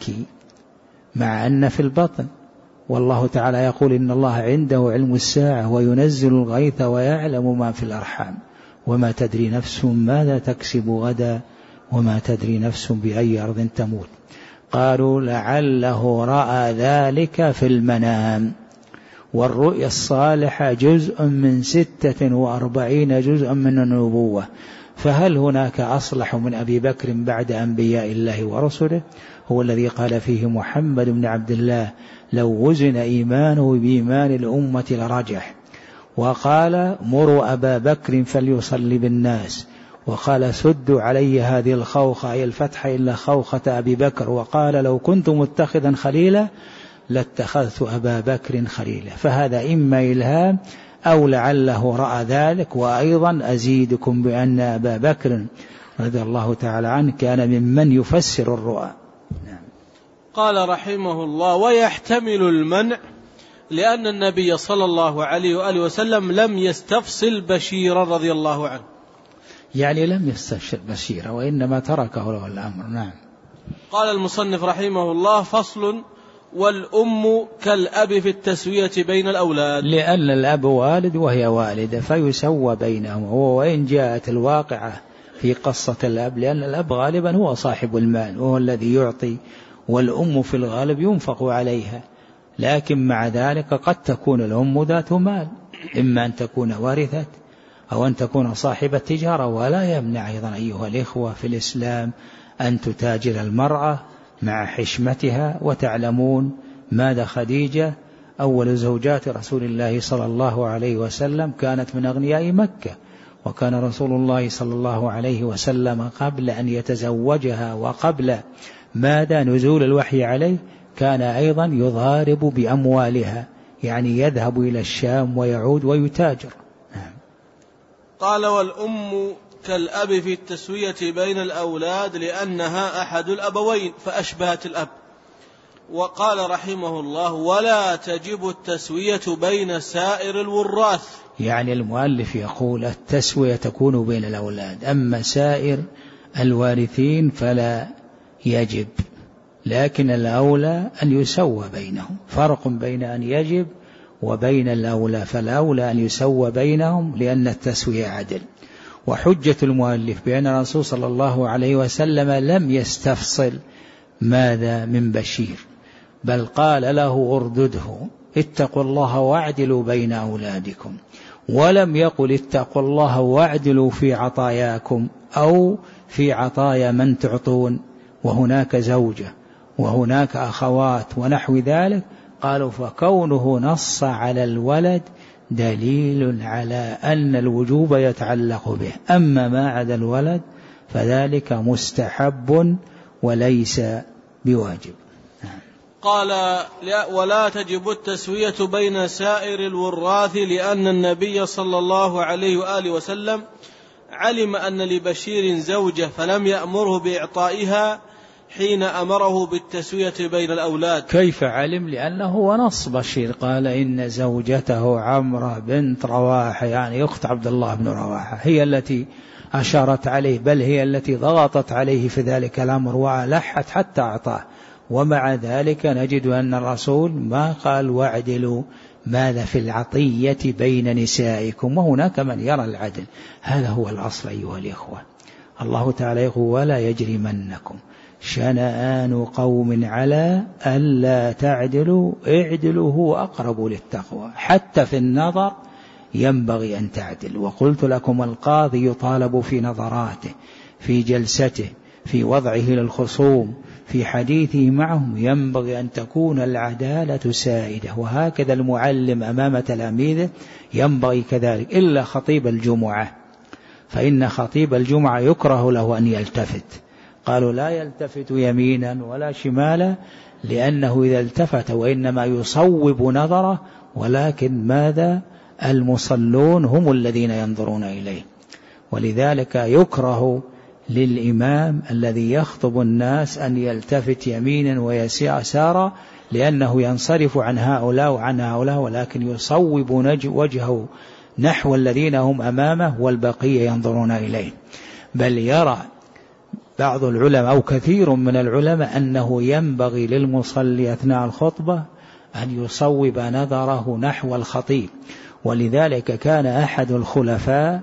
مع أن في البطن؟ والله تعالى يقول: إن الله عنده علم الساعة وينزل الغيث ويعلم ما في الأرحام وما تدري نفس ماذا تكسب غدا وما تدري نفس بأي أرض تموت. قالوا: لعله رأى ذلك في المنام. والرؤيا الصالحة جزء من ستة وأربعين جزءا من النبوة، فهل هناك أصلح من أبي بكر بعد أنبياء الله ورسله؟ هو الذي قال فيه محمد بن عبد الله: لو وزن إيمانه بإيمان الأمة لرجح. وقال: مروا أبا بكر فليصلي بالناس. وقال: سدوا علي هذه الخوخة، أي الفتح إلا خوخة أبي بكر. وقال: لو كنت متخذا خليلا لاتخذت أبا بكر خليلا. فهذا إما إلهام أو لعله رأى ذلك. وأيضا أزيدكم بأن أبا بكر رضي الله تعالى عنه كان ممن يفسر الرؤى. نعم. قال رحمه الله: ويحتمل المنع لأن النبي صلى الله عليه وآله وسلم لم يستفصل بشيرا رضي الله عنه. يعني لم يستبشر بشيرا وإنما تركه له الأمر. نعم. قال المصنف رحمه الله: فصل: والأم كالأب في التسوية بين الأولاد. لأن الأب والد وهي والدة فيسوى بينهم، وإن جاءت الواقعة في قصة الأب، لأن الأب غالبا هو صاحب المال وهو الذي يعطي، والأم في الغالب ينفق عليها، لكن مع ذلك قد تكون الأم ذات مال، إما أن تكون ورثة أو أن تكون صاحبة تجارة. ولا يمنع أيضا أيها الإخوة في الإسلام أن تتاجر المرأة مع حشمتها. وتعلمون ماذا خديجة أول زوجات رسول الله صلى الله عليه وسلم كانت من أغنياء مكة، وكان رسول الله صلى الله عليه وسلم قبل أن يتزوجها وقبل ماذا نزول الوحي عليه كان أيضا يضارب بأموالها، يعني يذهب إلى الشام ويعود ويتاجر. قال: والأم كالأب في التسوية بين الأولاد لأنها أحد الأبوين فأشبهت الأب. وقال رحمه الله: ولا تجب التسوية بين سائر الوراث. يعني المؤلف يقول التسوية تكون بين الأولاد، أما سائر الوارثين فلا يجب، لكن الأولى أن يسوى بينهم. فرق بين أن يجب وبين الأولى، فالأولى أن يسوى بينهم لأن التسوية عدل. وحجة المؤلف بأن الرسول صلى الله عليه وسلم لم يستفصل ماذا من بشير، بل قال له اردده، اتقوا الله واعدلوا بين أولادكم، ولم يقل اتقوا الله واعدلوا في عطاياكم أو في عطايا من تعطون، وهناك زوجة وهناك أخوات ونحو ذلك. قالوا فكونه نص على الولد دليل على أن الوجوب يتعلق به، أما ما عدا الولد فذلك مستحب وليس بواجب. قال: ولا تجب التسوية بين سائر الوراث لأن النبي صلى الله عليه وآله وسلم علم أن لبشير زوجة فلم يأمره بإعطائها حين أمره بالتسوية بين الأولاد. كيف علم؟ لأنه هو نص بشير، قال إن زوجته عمرة بنت رواحة، يعني أخت عبد الله بن رواحة، هي التي أشارت عليه، بل هي التي ضغطت عليه في ذلك الأمر وألحت حتى أعطاه. ومع ذلك نجد أن الرسول ما قال واعدلوا ماذا في العطية بين نسائكم، وهناك من يرى العدل. هذا هو الأصل أيها الإخوة. الله تعالى يقول: ولا يجرمنكم شنآن قوم على ألا تعدلوا اعدلوا هو أقرب للتقوى. حتى في النظر ينبغي أن تعدل. وقلت لكم القاضي يطالب في نظراته، في جلسته، في وضعه للخصوم، في حديثه معهم، ينبغي أن تكون العدالة سائدة. وهكذا المعلم أمام تلاميذه ينبغي كذلك، إلا خطيب الجمعة، فإن خطيب الجمعة يكره له أن يلتفت. قالوا لا يلتفت يمينا ولا شمالا، لأنه إذا التفت وإنما يصوب نظره، ولكن ماذا؟ المصلون هم الذين ينظرون إليه. ولذلك يكره للإمام الذي يخطب الناس أن يلتفت يمينا ويسارا، لأنه ينصرف عن هؤلاء وعن هؤلاء، ولكن يصوب وجهه نحو الذين هم أمامه والبقية ينظرون إليه. بل يرى بعض العلماء أو كثير من العلماء أنه ينبغي للمصلي أثناء الخطبة أن يصوب نظره نحو الخطيب. ولذلك كان أحد الخلفاء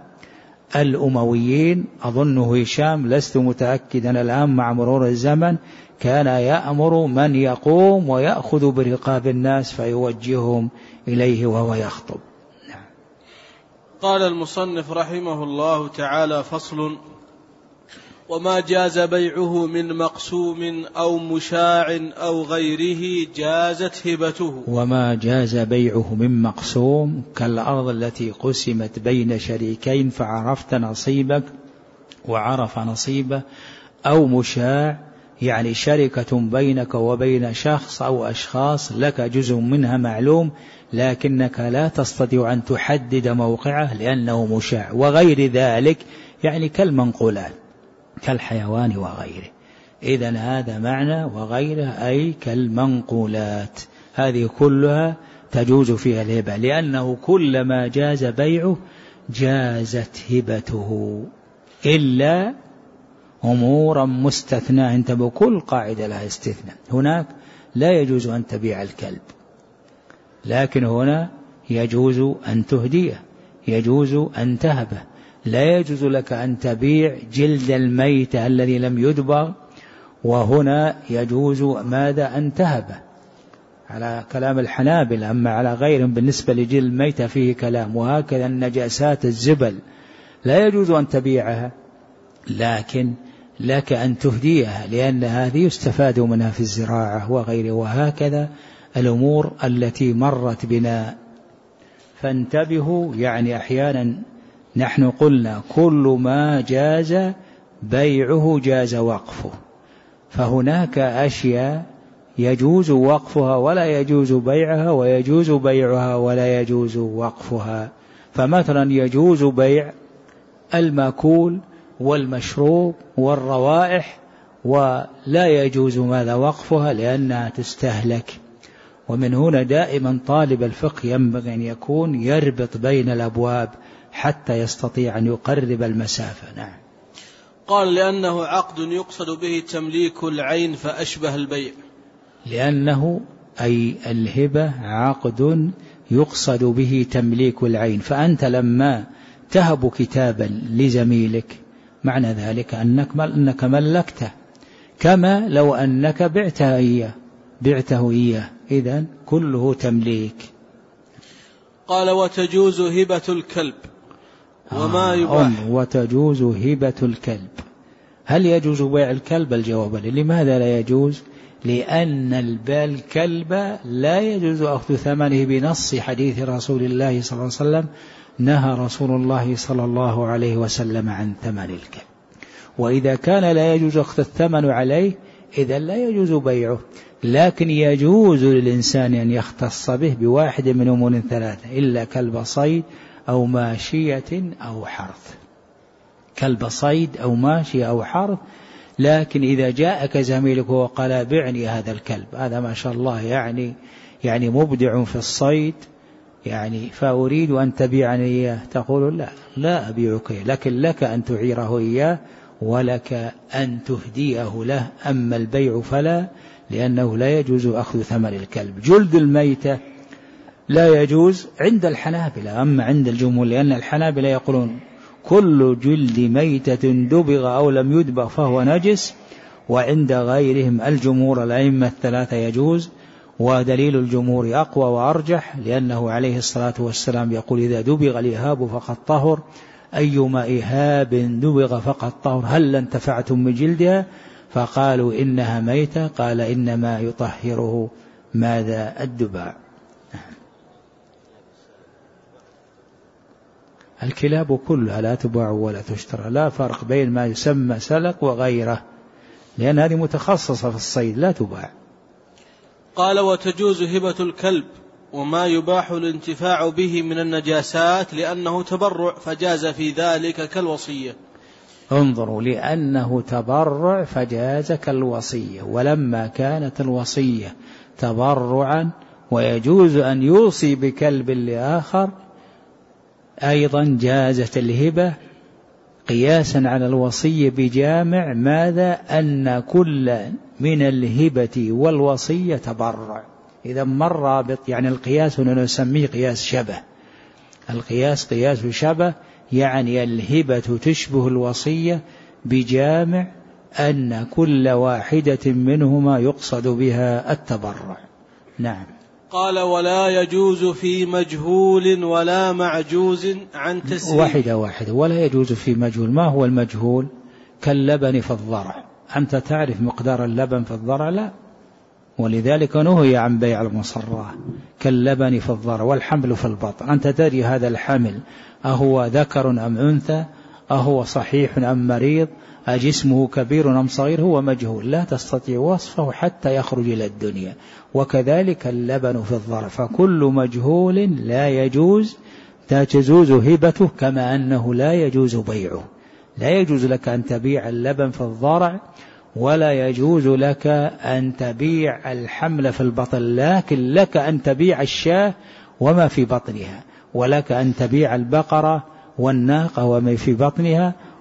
الأمويين، أظنه هشام، لست متأكدا الآن مع مرور الزمن، كان يأمر من يقوم ويأخذ برقاب الناس فيوجههم إليه وهو يخطب. قال المصنف رحمه الله تعالى: فصل: وما جاز بيعه من مقسوم أو مشاع أو غيره جازت هبته. وما جاز بيعه من مقسوم كالأرض التي قسمت بين شريكين فعرفت نصيبك وعرف نصيبه، أو مشاع يعني شركة بينك وبين شخص أو أشخاص لك جزء منها معلوم لكنك لا تستطيع أن تحدد موقعه لأنه مشاع، وغير ذلك يعني كالمنقولات كالحيوان وغيره. إذن هذا معنى وغيره أي كالمنقولات، هذه كلها تجوز فيها الهبة، لأنه كلما جاز بيعه جازت هبته. إلا أمورا مستثنى. انتبهوا، كل قاعدة لها استثناء. هناك لا يجوز أن تبيع الكلب، لكن هنا يجوز أن تهديه، يجوز أن تهبه. لا يجوز لك أن تبيع جلد الميت الذي لم يدبغ، وهنا يجوز ماذا؟ أن تهبه، على كلام الحنابلة. أما على غيرهم بالنسبة لجلد الميت فيه كلام. وهكذا النجاسات الزبل لا يجوز أن تبيعها، لكن لك أن تهديها، لأن هذه يستفاد منها في الزراعة وغيره. وهكذا الأمور التي مرت بنا. فانتبهوا، يعني أحيانا نحن قلنا كل ما جاز بيعه جاز وقفه، فهناك أشياء يجوز وقفها ولا يجوز بيعها، ويجوز بيعها ولا يجوز وقفها. فمثلا يجوز بيع المأكول والمشروب والروائح، ولا يجوز ماذا؟ وقفها، لأنها تستهلك. ومن هنا دائما طالب الفقه ينبغي أن يكون يربط بين الأبواب حتى يستطيع أن يقرب المسافة. نعم. قال لأنه عقد يقصد به تمليك العين فأشبه البيع. لأنه أي الهبة عقد يقصد به تمليك العين. فأنت لما تهب كتابا لزميلك معنى ذلك أنك أنك ملكته، كما لو أنك بعته إياه بعته إياه إذن كله تمليك. قال وتجوز هبة الكلب وما يباح. وتجوز هبة الكلب. هل يجوز بيع الكلب؟ الجواب لماذا لا يجوز؟ لأن الكلب لا يجوز أخذ ثمنه بنص حديث رسول الله صلى الله عليه وسلم. نهى رسول الله صلى الله عليه وسلم عن ثمن الكلب. وإذا كان لا يجوز أخذ الثمن عليه إذا لا يجوز بيعه، لكن يجوز للإنسان أن يختص به بواحد من أمور ثلاثة، إلا كلب صيد أو ماشية أو حرث. كلب صيد أو ماشية أو حرث. لكن إذا جاءك زميلك وقال بعني هذا الكلب، هذا ما شاء الله يعني يعني مبدع في الصيد، يعني فأريد أن تبيعني إياه، تقول لا لا أبيعك، لكن لك أن تعيره إياه ولك أن تهديه له. أما البيع فلا، لأنه لا يجوز أخذ ثمن الكلب. جلد الميتة لا يجوز عند الحنابلة، أما عند الجمهور، لأن الحنابلة يقولون كل جلد ميتة دبغ أو لم يدبغ فهو نجس. وعند غيرهم الجمهور الأئمة الثلاثة يجوز. ودليل الجمهور أقوى وأرجح، لأنه عليه الصلاة والسلام يقول إذا دبغ الإهاب فقد طهر، أيما إهاب دبغ فقد طهر، هل انتفعتم من جلدها؟ فقالوا إنها ميتة، قال إنما يطهره ماذا؟ الدباع. الكلاب كلها لا تباع ولا تشترى، لا فرق بين ما يسمى سلق وغيره، لأن هذه متخصصة في الصيد لا تباع. قال وتجوز هبة الكلب وما يباح الانتفاع به من النجاسات لأنه تبرع فجاز في ذلك كالوصية. انظروا، لأنه تبرع فجاز كالوصية. ولما كانت الوصية تبرعا ويجوز أن يوصي بكلب لآخر أيضا جازت الهبة قياسا على الوصية بجامع ماذا؟ أن كل من الهبة والوصية تبرع. إذا مر رابط، يعني القياس هنا نسميه قياس شبه. القياس قياس شبه، يعني الهبة تشبه الوصية بجامع أن كل واحدة منهما يقصد بها التبرع. نعم. قال ولا يجوز في مجهول ولا معجوز عن تسريح. واحدة واحدة. ولا يجوز في مجهول. ما هو المجهول؟ كاللبن في الضرع. أنت تعرف مقدار اللبن في الضرع؟ لا، ولذلك نهي عن بيع المصرة. كاللبن في الضرع. والحمل في البطن، أنت تدري هذا الحمل أهو ذكر أم أنثى، أهو صحيح أم مريض، أجسمه كبير أم صغير، هو مجهول لا تستطيع وصفه حتى يخرج إلى الدنيا. وكذلك اللبن في الضرع. فكل مجهول لا يجوز تجوز هبته، كما أنه لا يجوز بيعه. لا يجوز لك أن تبيع اللبن في الضرع، ولا يجوز لك أن تبيع الحمل في البطن، لكن لك أن تبيع الشاة وما في بطنها، ولك أن تبيع البقرة والناقة وما في بطنها،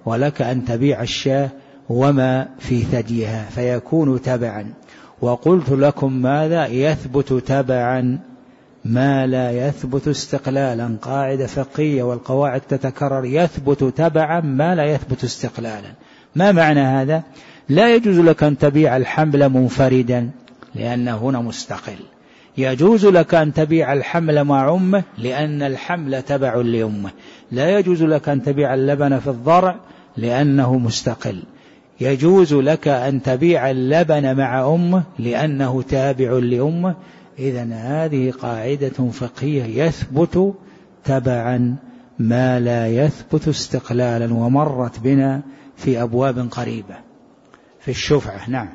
ولك أن تبيع الشاة وما في ثديها فيكون تبعا. وقلت لكم ماذا؟ يثبت تبعا ما لا يثبت استقلالا، قاعدة فقهية والقواعد تتكرر، يثبت تبعا ما لا يثبت استقلالا. ما معنى هذا؟ لا يجوز لك أن تبيع الحمل منفردا لأنه هنا مستقل، يجوز لك أن تبيع الحمل مع أمه لأن الحمل تبع لأمه، لا يجوز لك أن تبيع اللبن في الضرع لأنه مستقل، يجوز لك أن تبيع اللبن مع أمه لأنه تابع لأمه. إذن هذه قاعدة فقهية، يثبت تبعا ما لا يثبت استقلالا، ومرت بنا في أبواب قريبة في الشفعة. نعم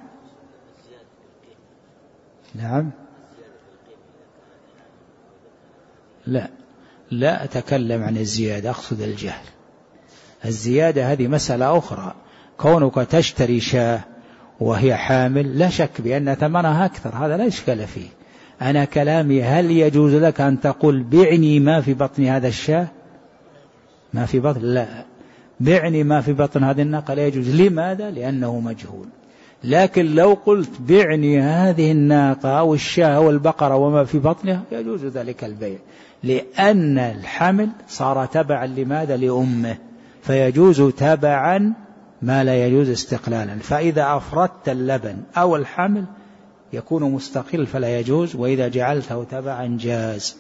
نعم لا لا أتكلم عن الزيادة، أقصد الجهل. الزيادة هذه مسألة أخرى، كونك تشتري شاة وهي حامل لا شك بأن ثمنها أكثر، هذا لا إشكال فيه. أنا كلامي هل يجوز لك أن تقول بعني ما في بطن هذا الشاة؟ ما في بطن، لا، بعني ما في بطن هذه الناقة لا يجوز. لماذا؟ لأنه مجهول. لكن لو قلت بعني هذه الناقة أو الشاة أو البقرة وما في بطنها يجوز ذلك البيع، لأن الحمل صار تبعا لماذا؟ لأمه، فيجوز تبعا ما لا يجوز استقلالا. فإذا أفردت اللبن أو الحمل يكون مستقل فلا يجوز، وإذا جعلته تبعا جاز.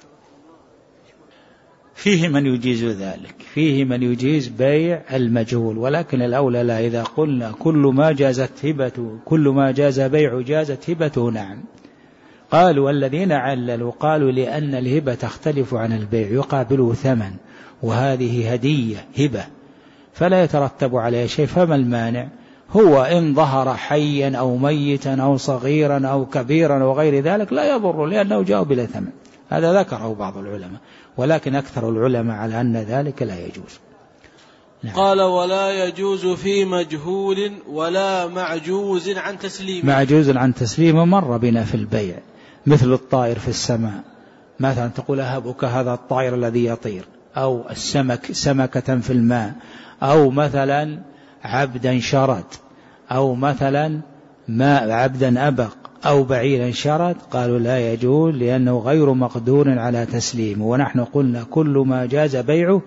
فيه من يجيز ذلك، فيه من يجيز بيع المجهول، ولكن الأولى لا. إذا قلنا كل ما جازت هبته، كل ما جاز بيع جازت هبته، نعم. قالوا الذين عللوا قالوا لأن الهبة تختلف عن البيع، يقابله ثمن، وهذه هدية هبة فلا يترتب عليه شيء، فما المانع؟ هو إن ظهر حيا أو ميتا أو صغيرا أو كبيرا وغير ذلك لا يضر، لأنه جاء بلا ثمن. هذا ذكره بعض العلماء، ولكن أكثر العلماء على أن ذلك لا يجوز. نعم. قال ولا يجوز في مجهول ولا معجوز عن تسليم. معجوز عن تسليم مر بنا في البيع، مثل الطائر في السماء، مثلا تقول أهبك هذا الطائر الذي يطير، أو السمك سمكة في الماء، أو مثلا عبدا شرد، أو مثلا ما عبدا أبق، أو بعيرا شرد. قالوا لا يجوز لأنه غير مقدور على تسليمه. ونحن قلنا كل ما جاز بيعه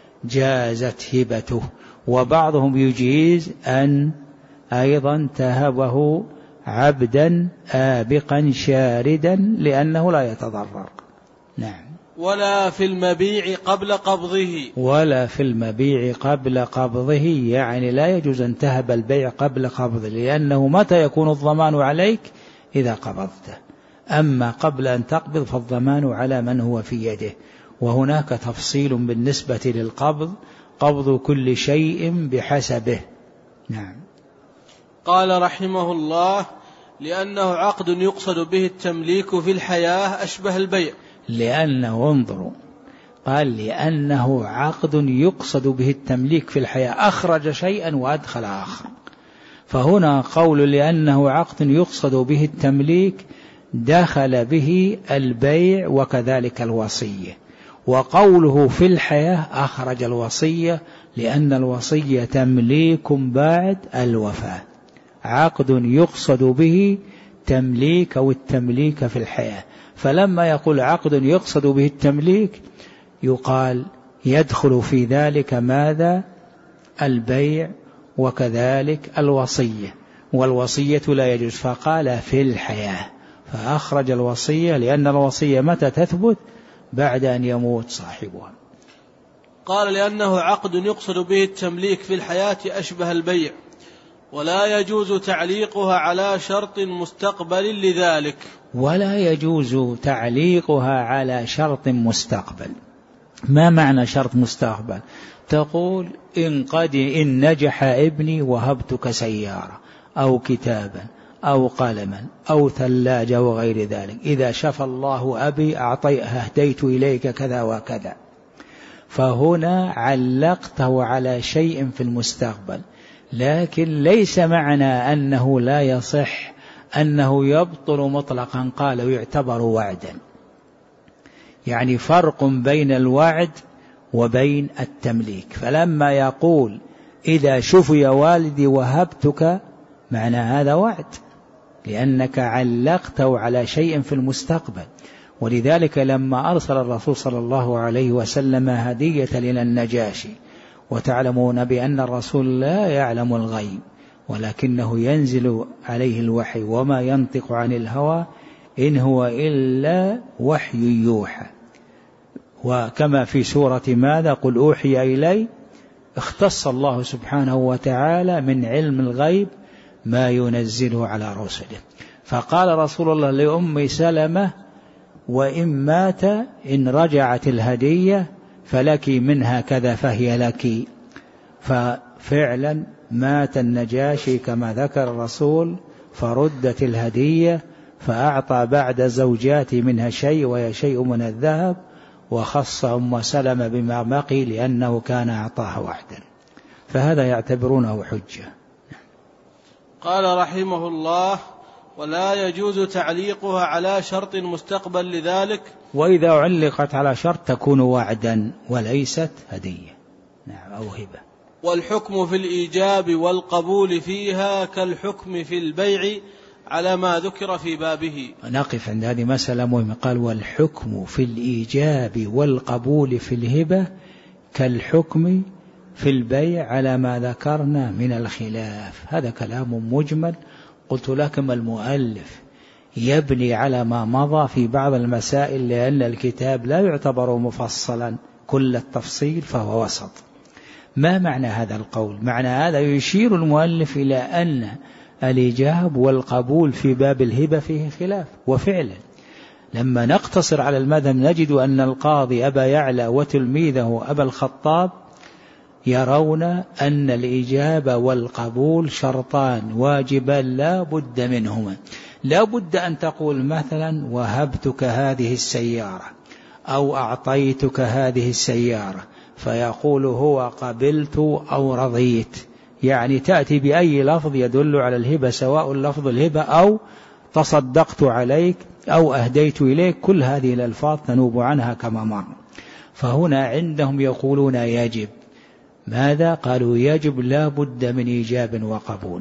جازت هبته. وبعضهم يجيز أن أيضا تهبه عبدا آبقا شاردا لأنه لا يتضرر. نعم. ولا في المبيع قبل قبضه، ولا في المبيع قبل قبضه، يعني لا يجوز أن تهب البيع قبل قبضه، لأنه متى يكون الضمان عليك؟ إذا قبضته. أما قبل أن تقبض فالضمان على من هو في يده. وهناك تفصيل بالنسبة للقبض، قبض كل شيء بحسبه. نعم. قال رحمه الله لأنه عقد يقصد به التمليك في الحياة أشبه البيع. لأنه انظروا، قال لأنه عقد يقصد به التمليك في الحياة، أخرج شيئا وأدخل آخر. فهنا قول لأنه عقد يقصد به التمليك دخل به البيع وكذلك الوصية. وقوله في الحياة أخرج الوصية، لأن الوصية تمليك بعد الوفاة. عقد يقصد به تمليك أو التمليك في الحياة. فلما يقول عقد يقصد به التمليك يقال يدخل في ذلك ماذا؟ البيع وكذلك الوصية، والوصية لا يجوز، فقال في الحياة، فأخرج الوصية لأن الوصية متى تثبت؟ بعد أن يموت صاحبها. قال لأنه عقد يقصد به التمليك في الحياة أشبه البيع، ولا يجوز تعليقها على شرط مستقبل لذلك. ولا يجوز تعليقها على شرط مستقبل. ما معنى شرط مستقبل؟ تقول إن قد إن نجح ابني وهبتك سيارة أو كتابا أو قلما أو ثلاجة وغير ذلك، إذا شفى الله أبي أعطي أهديت إليك كذا وكذا. فهنا علقته على شيء في المستقبل، لكن ليس معنى أنه لا يصح أنه يبطل مطلقا، قال ويعتبر وعدا. يعني فرق بين الوعد وبين التمليك. فلما يقول إذا شفي والدي وهبتك، معنى هذا وعد، لأنك علقته على شيء في المستقبل. ولذلك لما أرسل الرسول صلى الله عليه وسلم هدية إلى النجاشي، وتعلمون بأن الرسول لا يعلم الغيب ولكنه ينزل عليه الوحي وما ينطق عن الهوى إن هو إلا وحي يوحى. وكما في سورة ماذا قل أوحي إلي، اختص الله سبحانه وتعالى من علم الغيب ما ينزله على رسله. فقال رسول الله لأم سلمة وإن مات إن رجعت الهدية فلك منها كذا فهي لك. ففعلا مات النجاشي كما ذكر الرسول فردت الهدية، فأعطى بعد زوجاتي منها شيء وهي شيء من الذهب، وخص أم سلمة بما بقي لأنه كان أعطاها وحدا، فهذا يعتبرونه حجة. قال رحمه الله: ولا يجوز تعليقها على شرط مستقبل لذلك، وإذا علقت على شرط تكون وعدا وليست هدية، نعم، أو هبة. والحكم في الإيجاب والقبول فيها كالحكم في البيع على ما ذكر في بابه. نقف عند هذه مسألة مهمة. قال والحكم في الإيجاب والقبول في الهبة كالحكم في البيع على ما ذكرنا من الخلاف. هذا كلام مجمل، قلت لكم المؤلف يبني على ما مضى في بعض المسائل، لأن الكتاب لا يعتبر مفصلا كل التفصيل فهو وسط. ما معنى هذا القول؟ معنى هذا يشير المؤلف إلى أن الإيجاب والقبول في باب الهبة فيه خلاف. وفعلا لما نقتصر على المذهب نجد أن القاضي أبا يعلى وتلميذه أبا الخطاب يرون أن الإجابة والقبول شرطان واجبا لا بد منهما. لا بد أن تقول مثلا وهبتك هذه السيارة أو أعطيتك هذه السيارة، فيقول هو قبلت أو رضيت، يعني تأتي بأي لفظ يدل على الهبة، سواء لفظ الهبة أو تصدقت عليك أو أهديت إليك، كل هذه الألفاظ تنوب عنها كما مر. فهنا عندهم يقولون يجب. ماذا؟ قالوا يجب لا بد من إيجاب وقبول.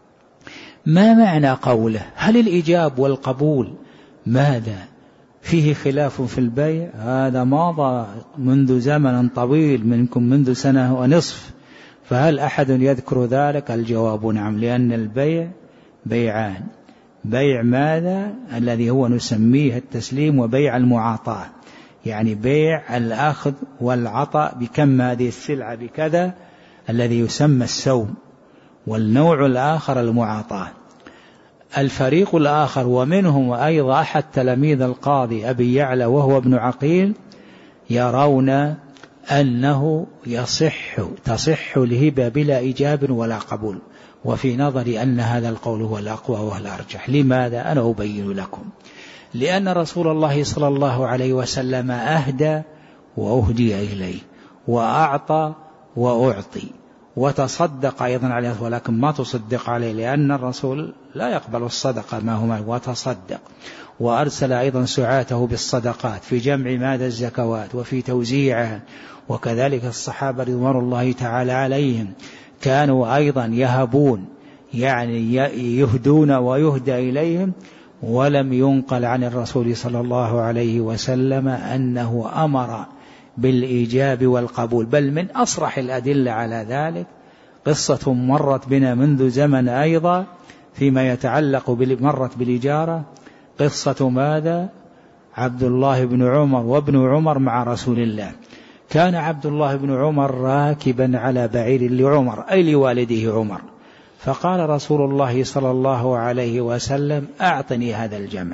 ما معنى قوله؟ هل الإيجاب والقبول ماذا فيه خلاف في البيع؟ هذا ماضى منذ زمن طويل، منكم منذ سنة ونصف، فهل أحد يذكر ذلك؟ الجواب نعم، لأن البيع بيعان: بيع ماذا؟ الذي هو نسميه التسليم، وبيع المعاطاة، يعني بيع الأخذ والعطاء بكم هذه السلعة بكذا الذي يسمى السوم، والنوع الآخر المعاطاة. الفريق الآخر ومنهم أيضا أحد تلاميذ القاضي أبي يعلى وهو ابن عقيل يرون أنه يصح تصح الهبة بلا إيجاب ولا قبول، وفي نظري أن هذا القول هو الأقوى وهو الأرجح. لماذا؟ أنا أبين لكم. لأن رسول الله صلى الله عليه وسلم أهدى وأهدي إليه، وأعطى وأعطي، وتصدق أيضا عليه، ولكن ما تصدق عليه لأن الرسول لا يقبل الصدقة ما هو مال، وتصدق. وأرسل أيضا سعاته بالصدقات في جمع ماذا الزكوات وفي توزيعها. وكذلك الصحابة رضوان الله تعالى عليهم كانوا أيضا يهبون، يعني يهدون ويهدى إليهم. ولم ينقل عن الرسول صلى الله عليه وسلم أنه أمر بالإيجاب والقبول، بل من أصرح الأدلة على ذلك قصة مرت بنا منذ زمن أيضا فيما يتعلق مرت بالإجارة، قصة ماذا؟ عبد الله بن عمر وابن عمر مع رسول الله. كان عبد الله بن عمر راكبا على بعير لعمر أي لوالده عمر، فقال رسول الله صلى الله عليه وسلم أعطني هذا الجمل،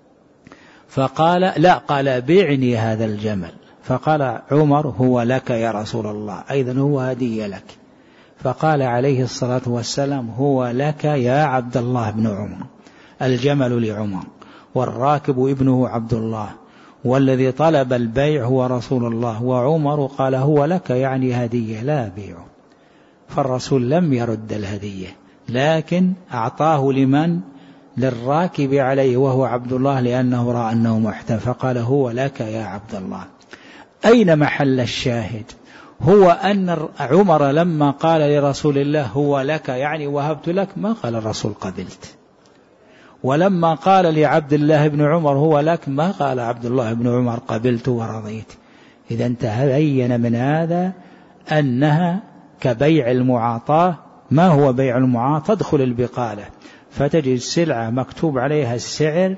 فقال لا، قال بعني هذا الجمل، فقال عمر هو لك يا رسول الله، أيضا هو هدية لك. فقال عليه الصلاة والسلام هو لك يا عبد الله بن عمر، الجمل لعمر والراكب ابنه عبد الله، والذي طلب البيع هو رسول الله، وعمر قال هو لك يعني هدية لا بيع. فالرسول لم يرد الهدية، لكن أعطاه لمن؟ للراكب عليه وهو عبد الله، لأنه رأى أنه محتم، فقال هو لك يا عبد الله. أين محل الشاهد؟ هو أن عمر لما قال لرسول الله هو لك يعني وهبت لك ما قال الرسول قبلت، ولما قال لعبد الله بن عمر هو لك ما قال عبد الله بن عمر قبلت ورضيت. إذا تبين من هذا أنها كبيع المعاطاة. ما هو بيع المعاطاة؟ تدخل البقالة فتجد السلعة مكتوب عليها السعر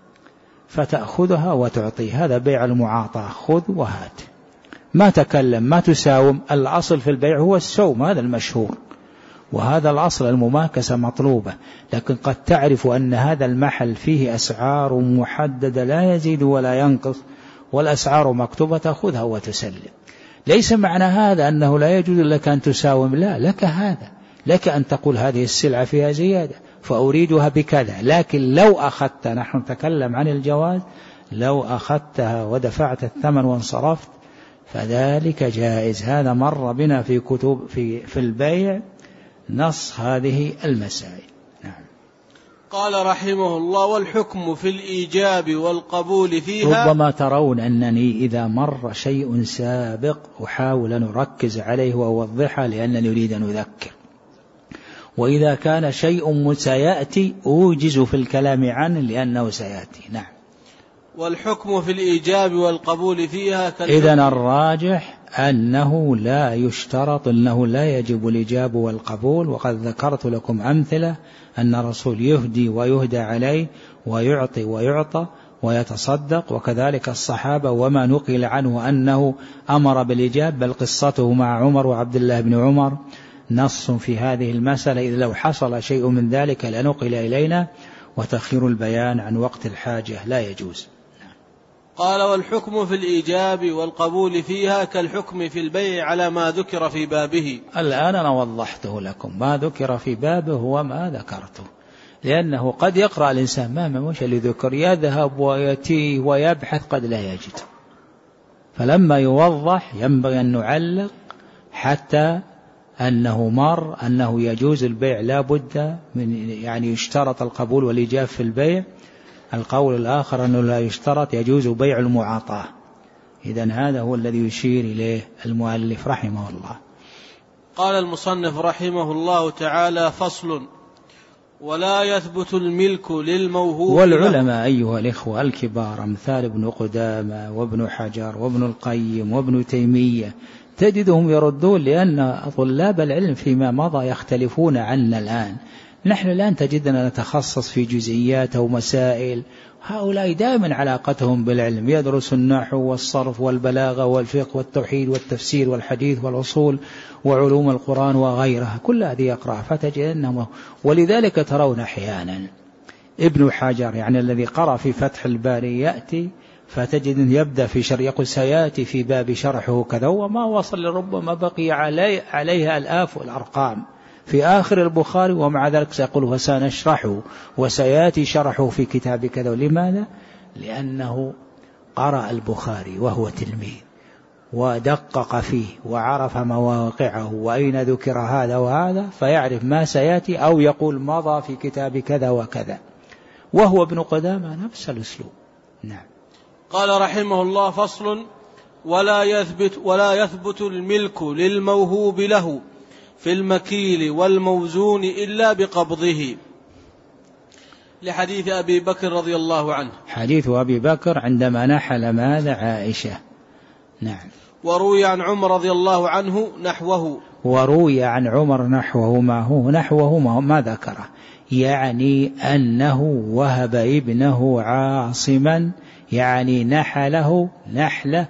فتأخذها وتعطي، هذا بيع المعاطاة، خذ وهات، ما تكلم ما تساوم. الأصل في البيع هو السوم، هذا المشهور، وهذا الأصل المماكسة مطلوبة. لكن قد تعرف أن هذا المحل فيه أسعار محددة لا يزيد ولا ينقص والأسعار مكتوبة، تأخذها وتسلم. ليس معنى هذا أنه لا يجوز لك أن تساوم، لا، لك هذا، لك أن تقول هذه السلعة فيها زيادة فأريدها بكذا. لكن لو أخذت، نحن نتكلم عن الجواز، لو أخذتها ودفعت الثمن وانصرفت فذلك جائز. هذا مر بنا في كتب في في البيع نص هذه المسائل. نعم. قال رحمه الله: والحكم في الإيجاب والقبول فيها. ربما ترون أنني إذا مر شيء سابق أحاول أن أركز عليه وأوضحه لأنني أريد أن أذكر، وإذا كان شيء سيأتي أوجز في الكلام عنه لأنه سيأتي. نعم. والحكم في الإيجاب والقبول فيها. إذن الراجح أنه لا يشترط، أنه لا يجب الإيجاب والقبول. وقد ذكرت لكم أمثلة أن الرسول يهدي ويهدى عليه ويعطي ويعطى ويتصدق، وكذلك الصحابة، وما نقل عنه أنه أمر بالإيجاب، بل قصته مع عمر وعبد الله بن عمر نص في هذه المسألة، إذ لو حصل شيء من ذلك لنقل إلينا، وتأخير البيان عن وقت الحاجة لا يجوز. قال: والحكم في الإيجاب والقبول فيها كالحكم في البيع على ما ذكر في بابه. الآن أنا وضحته لكم، ما ذكر في بابه هو ما ذكرته، لأنه قد يقرأ الإنسان ما مش اللي ذكر، يذهب ويتيه ويبحث قد لا يجد، فلما يوضح ينبغي أن نعلق حتى أنه مر أنه يجوز البيع لا بد من، يعني يشترط القبول والإيجاب في البيع. القول الآخر أنه لا يشترط، يجوز بيع المعاطاة. إذن هذا هو الذي يشير إليه المؤلف رحمه الله. قال المصنف رحمه الله تعالى: فصل: ولا يثبت الملك للموهوب. والعلماء أيها الإخوة الكبار أمثال ابن قدامة وابن حجر وابن القيم وابن تيمية تجدهم يردون، لأن طلاب العلم فيما مضى يختلفون عنا الآن. نحن الآن تجدنا نتخصص في جزئيات أو مسائل، هؤلاء دائما علاقتهم بالعلم، يدرس النحو والصرف والبلاغة والفقه والتوحيد والتفسير والحديث والأصول وعلوم القرآن وغيرها، كل هذه يقرأ فتجدنهم. ولذلك ترون أحيانا ابن حجر يعني الذي قرأ في فتح الباري يأتي فتجد يبدأ في شرح، يقول سيأتي في باب شرحه كذا، وما وصل لربما بقي علي عليها الآف والأرقام في آخر البخاري، ومع ذلك سيقول وسنشرحه وسيأتي شرحه في كتاب كذا. لماذا؟ لأنه قرأ البخاري وهو تلميذ ودقق فيه وعرف مواقعه وأين ذكر هذا وهذا، فيعرف ما سيأتي، أو يقول مضى في كتاب كذا وكذا، وهو ابن قدامة نفس الأسلوب. نعم. قال رحمه الله: فصل: ولا يثبت ولا يثبت الملك للموهوب له في المكيل والموزون إلا بقبضه، لحديث أبي بكر رضي الله عنه. حديث أبي بكر عندما نحل ماذا؟ عائشة. نعم. وروي عن عمر رضي الله عنه نحوه. وروي عن عمر نحوه، ما هو نحوه ما, ما ذكره، يعني أنه وهب ابنه عاصما، يعني نحله نحله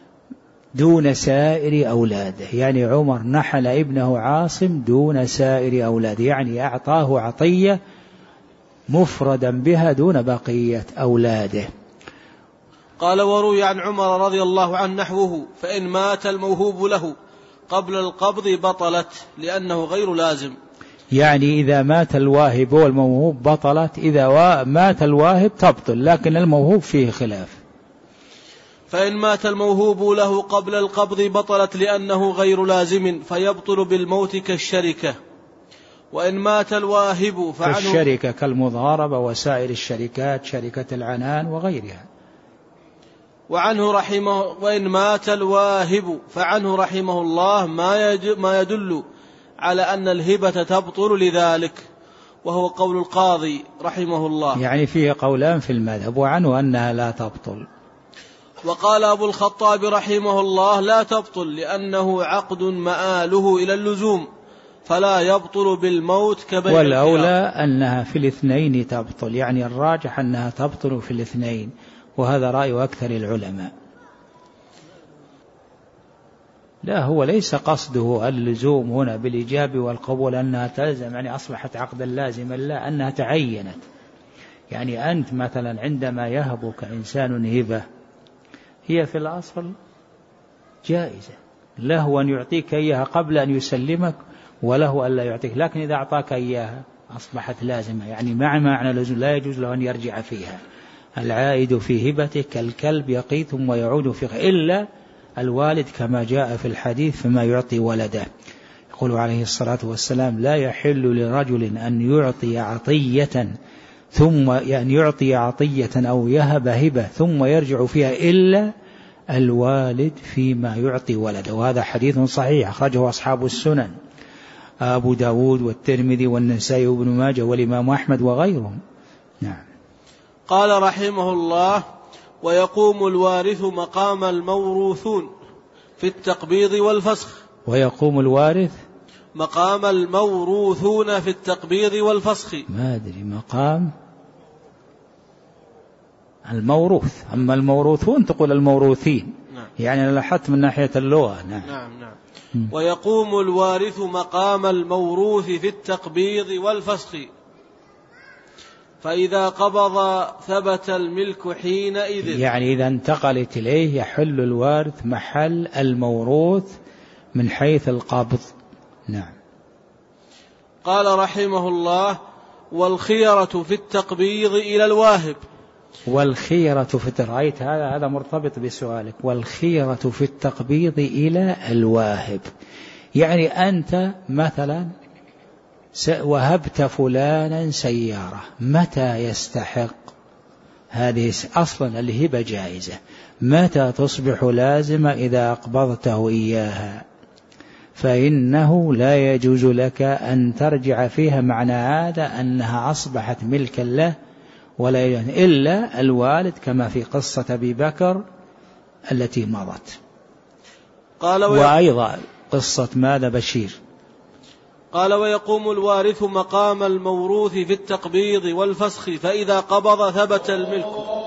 دون سائر أولاده، يعني عمر نحل ابنه عاصم دون سائر أولاده، يعني أعطاه عطية مفردا بها دون بقية أولاده. قال: وروي عن عمر رضي الله عنه نحوه: فإن مات الموهوب له قبل القبض بطلت، لأنه غير لازم. يعني إذا مات الواهب والموهوب بطلت، إذا مات الواهب تبطل، لكن الموهوب فيه خلاف. فإن مات الموهوب له قبل القبض بطلت لأنه غير لازم، فيبطل بالموت كالشركة. وإن مات الواهب فعنه كالشركة كالمضاربة وسائر الشركات، شركة العنان وغيرها. وعنه رحمه وإن مات الواهب فعنه رحمه الله ما, ما يدل على أن الهبة تبطل لذلك، وهو قول القاضي رحمه الله. يعني فيه قولان في المذهب، وعنه أنها لا تبطل. وقال أبو الخطاب رحمه الله لا تبطل لأنه عقد مآله إلى اللزوم فلا يبطل بالموت كبيع. والأولى أنها في الاثنين تبطل، يعني الراجح أنها تبطل في الاثنين، وهذا رأي أكثر العلماء. لا، هو ليس قصده اللزوم هنا بالإجاب والقبول أنها تلزم يعني أصبحت عقدا لازما، لا، أنها تعينت. يعني أنت مثلا عندما يهبك إنسان هبة هي في الأصل جائزة، له أن يعطيك إياها قبل أن يسلمك وله أن لا يعطيك، لكن إذا أعطاك إياها أصبحت لازمة، يعني مع معنى لزوم لا يجوز له أن يرجع فيها. العائد في هبتك الكلب يقي ثم يعود فيه، إلا الوالد كما جاء في الحديث فما يعطي ولده. يقول عليه الصلاة والسلام لا يحل لرجل أن يعطي عطية ثم يعني يعطي عطية أو يهب هبة ثم يرجع فيها إلا الوالد فيما يعطي ولده. وهذا حديث صحيح أخرجه أصحاب السنن أبو داود والترمذي والنسائي وابن ماجه والإمام أحمد وغيرهم. نعم. قال رحمه الله ويقوم الوارث مقام الموروثون في التقبيض والفسخ. ويقوم الوارث مقام الموروثون في التقبيض والفسخ. ما أدري مقام الموروث، أما الموروثون تقول الموروثين. نعم. يعني لاحظت من ناحية اللغة. نعم. نعم نعم. م. ويقوم الوارث مقام الموروث في التقبيض والفسخ، فإذا قبض ثبت الملك حينئذ. يعني إذا انتقلت إليه يحل الوارث محل الموروث من حيث القبض. نعم. قال رحمه الله والخيرة في التقبيض إلى الواهب. والخيرة في رأيت هذا هذا مرتبط بسؤالك. والخيرة في التقبيض إلى الواهب، يعني أنت مثلا وهبت فلانا سيارة، متى يستحق هذه؟ أصلا الهبة جائزة، متى تصبح لازمة؟ إذا أقبضته إياها، فإنه لا يجوز لك أن ترجع فيها. معنى هذا أنها أصبحت ملكا له ولا يجوز إلا الوالد، كما في قصة أبي بكر التي مضت. قال وأيضا قصة ماذا بشير. قال ويقوم الوارث مقام الموروث في التقبيض والفسخ، فإذا قبض ثبت الملك.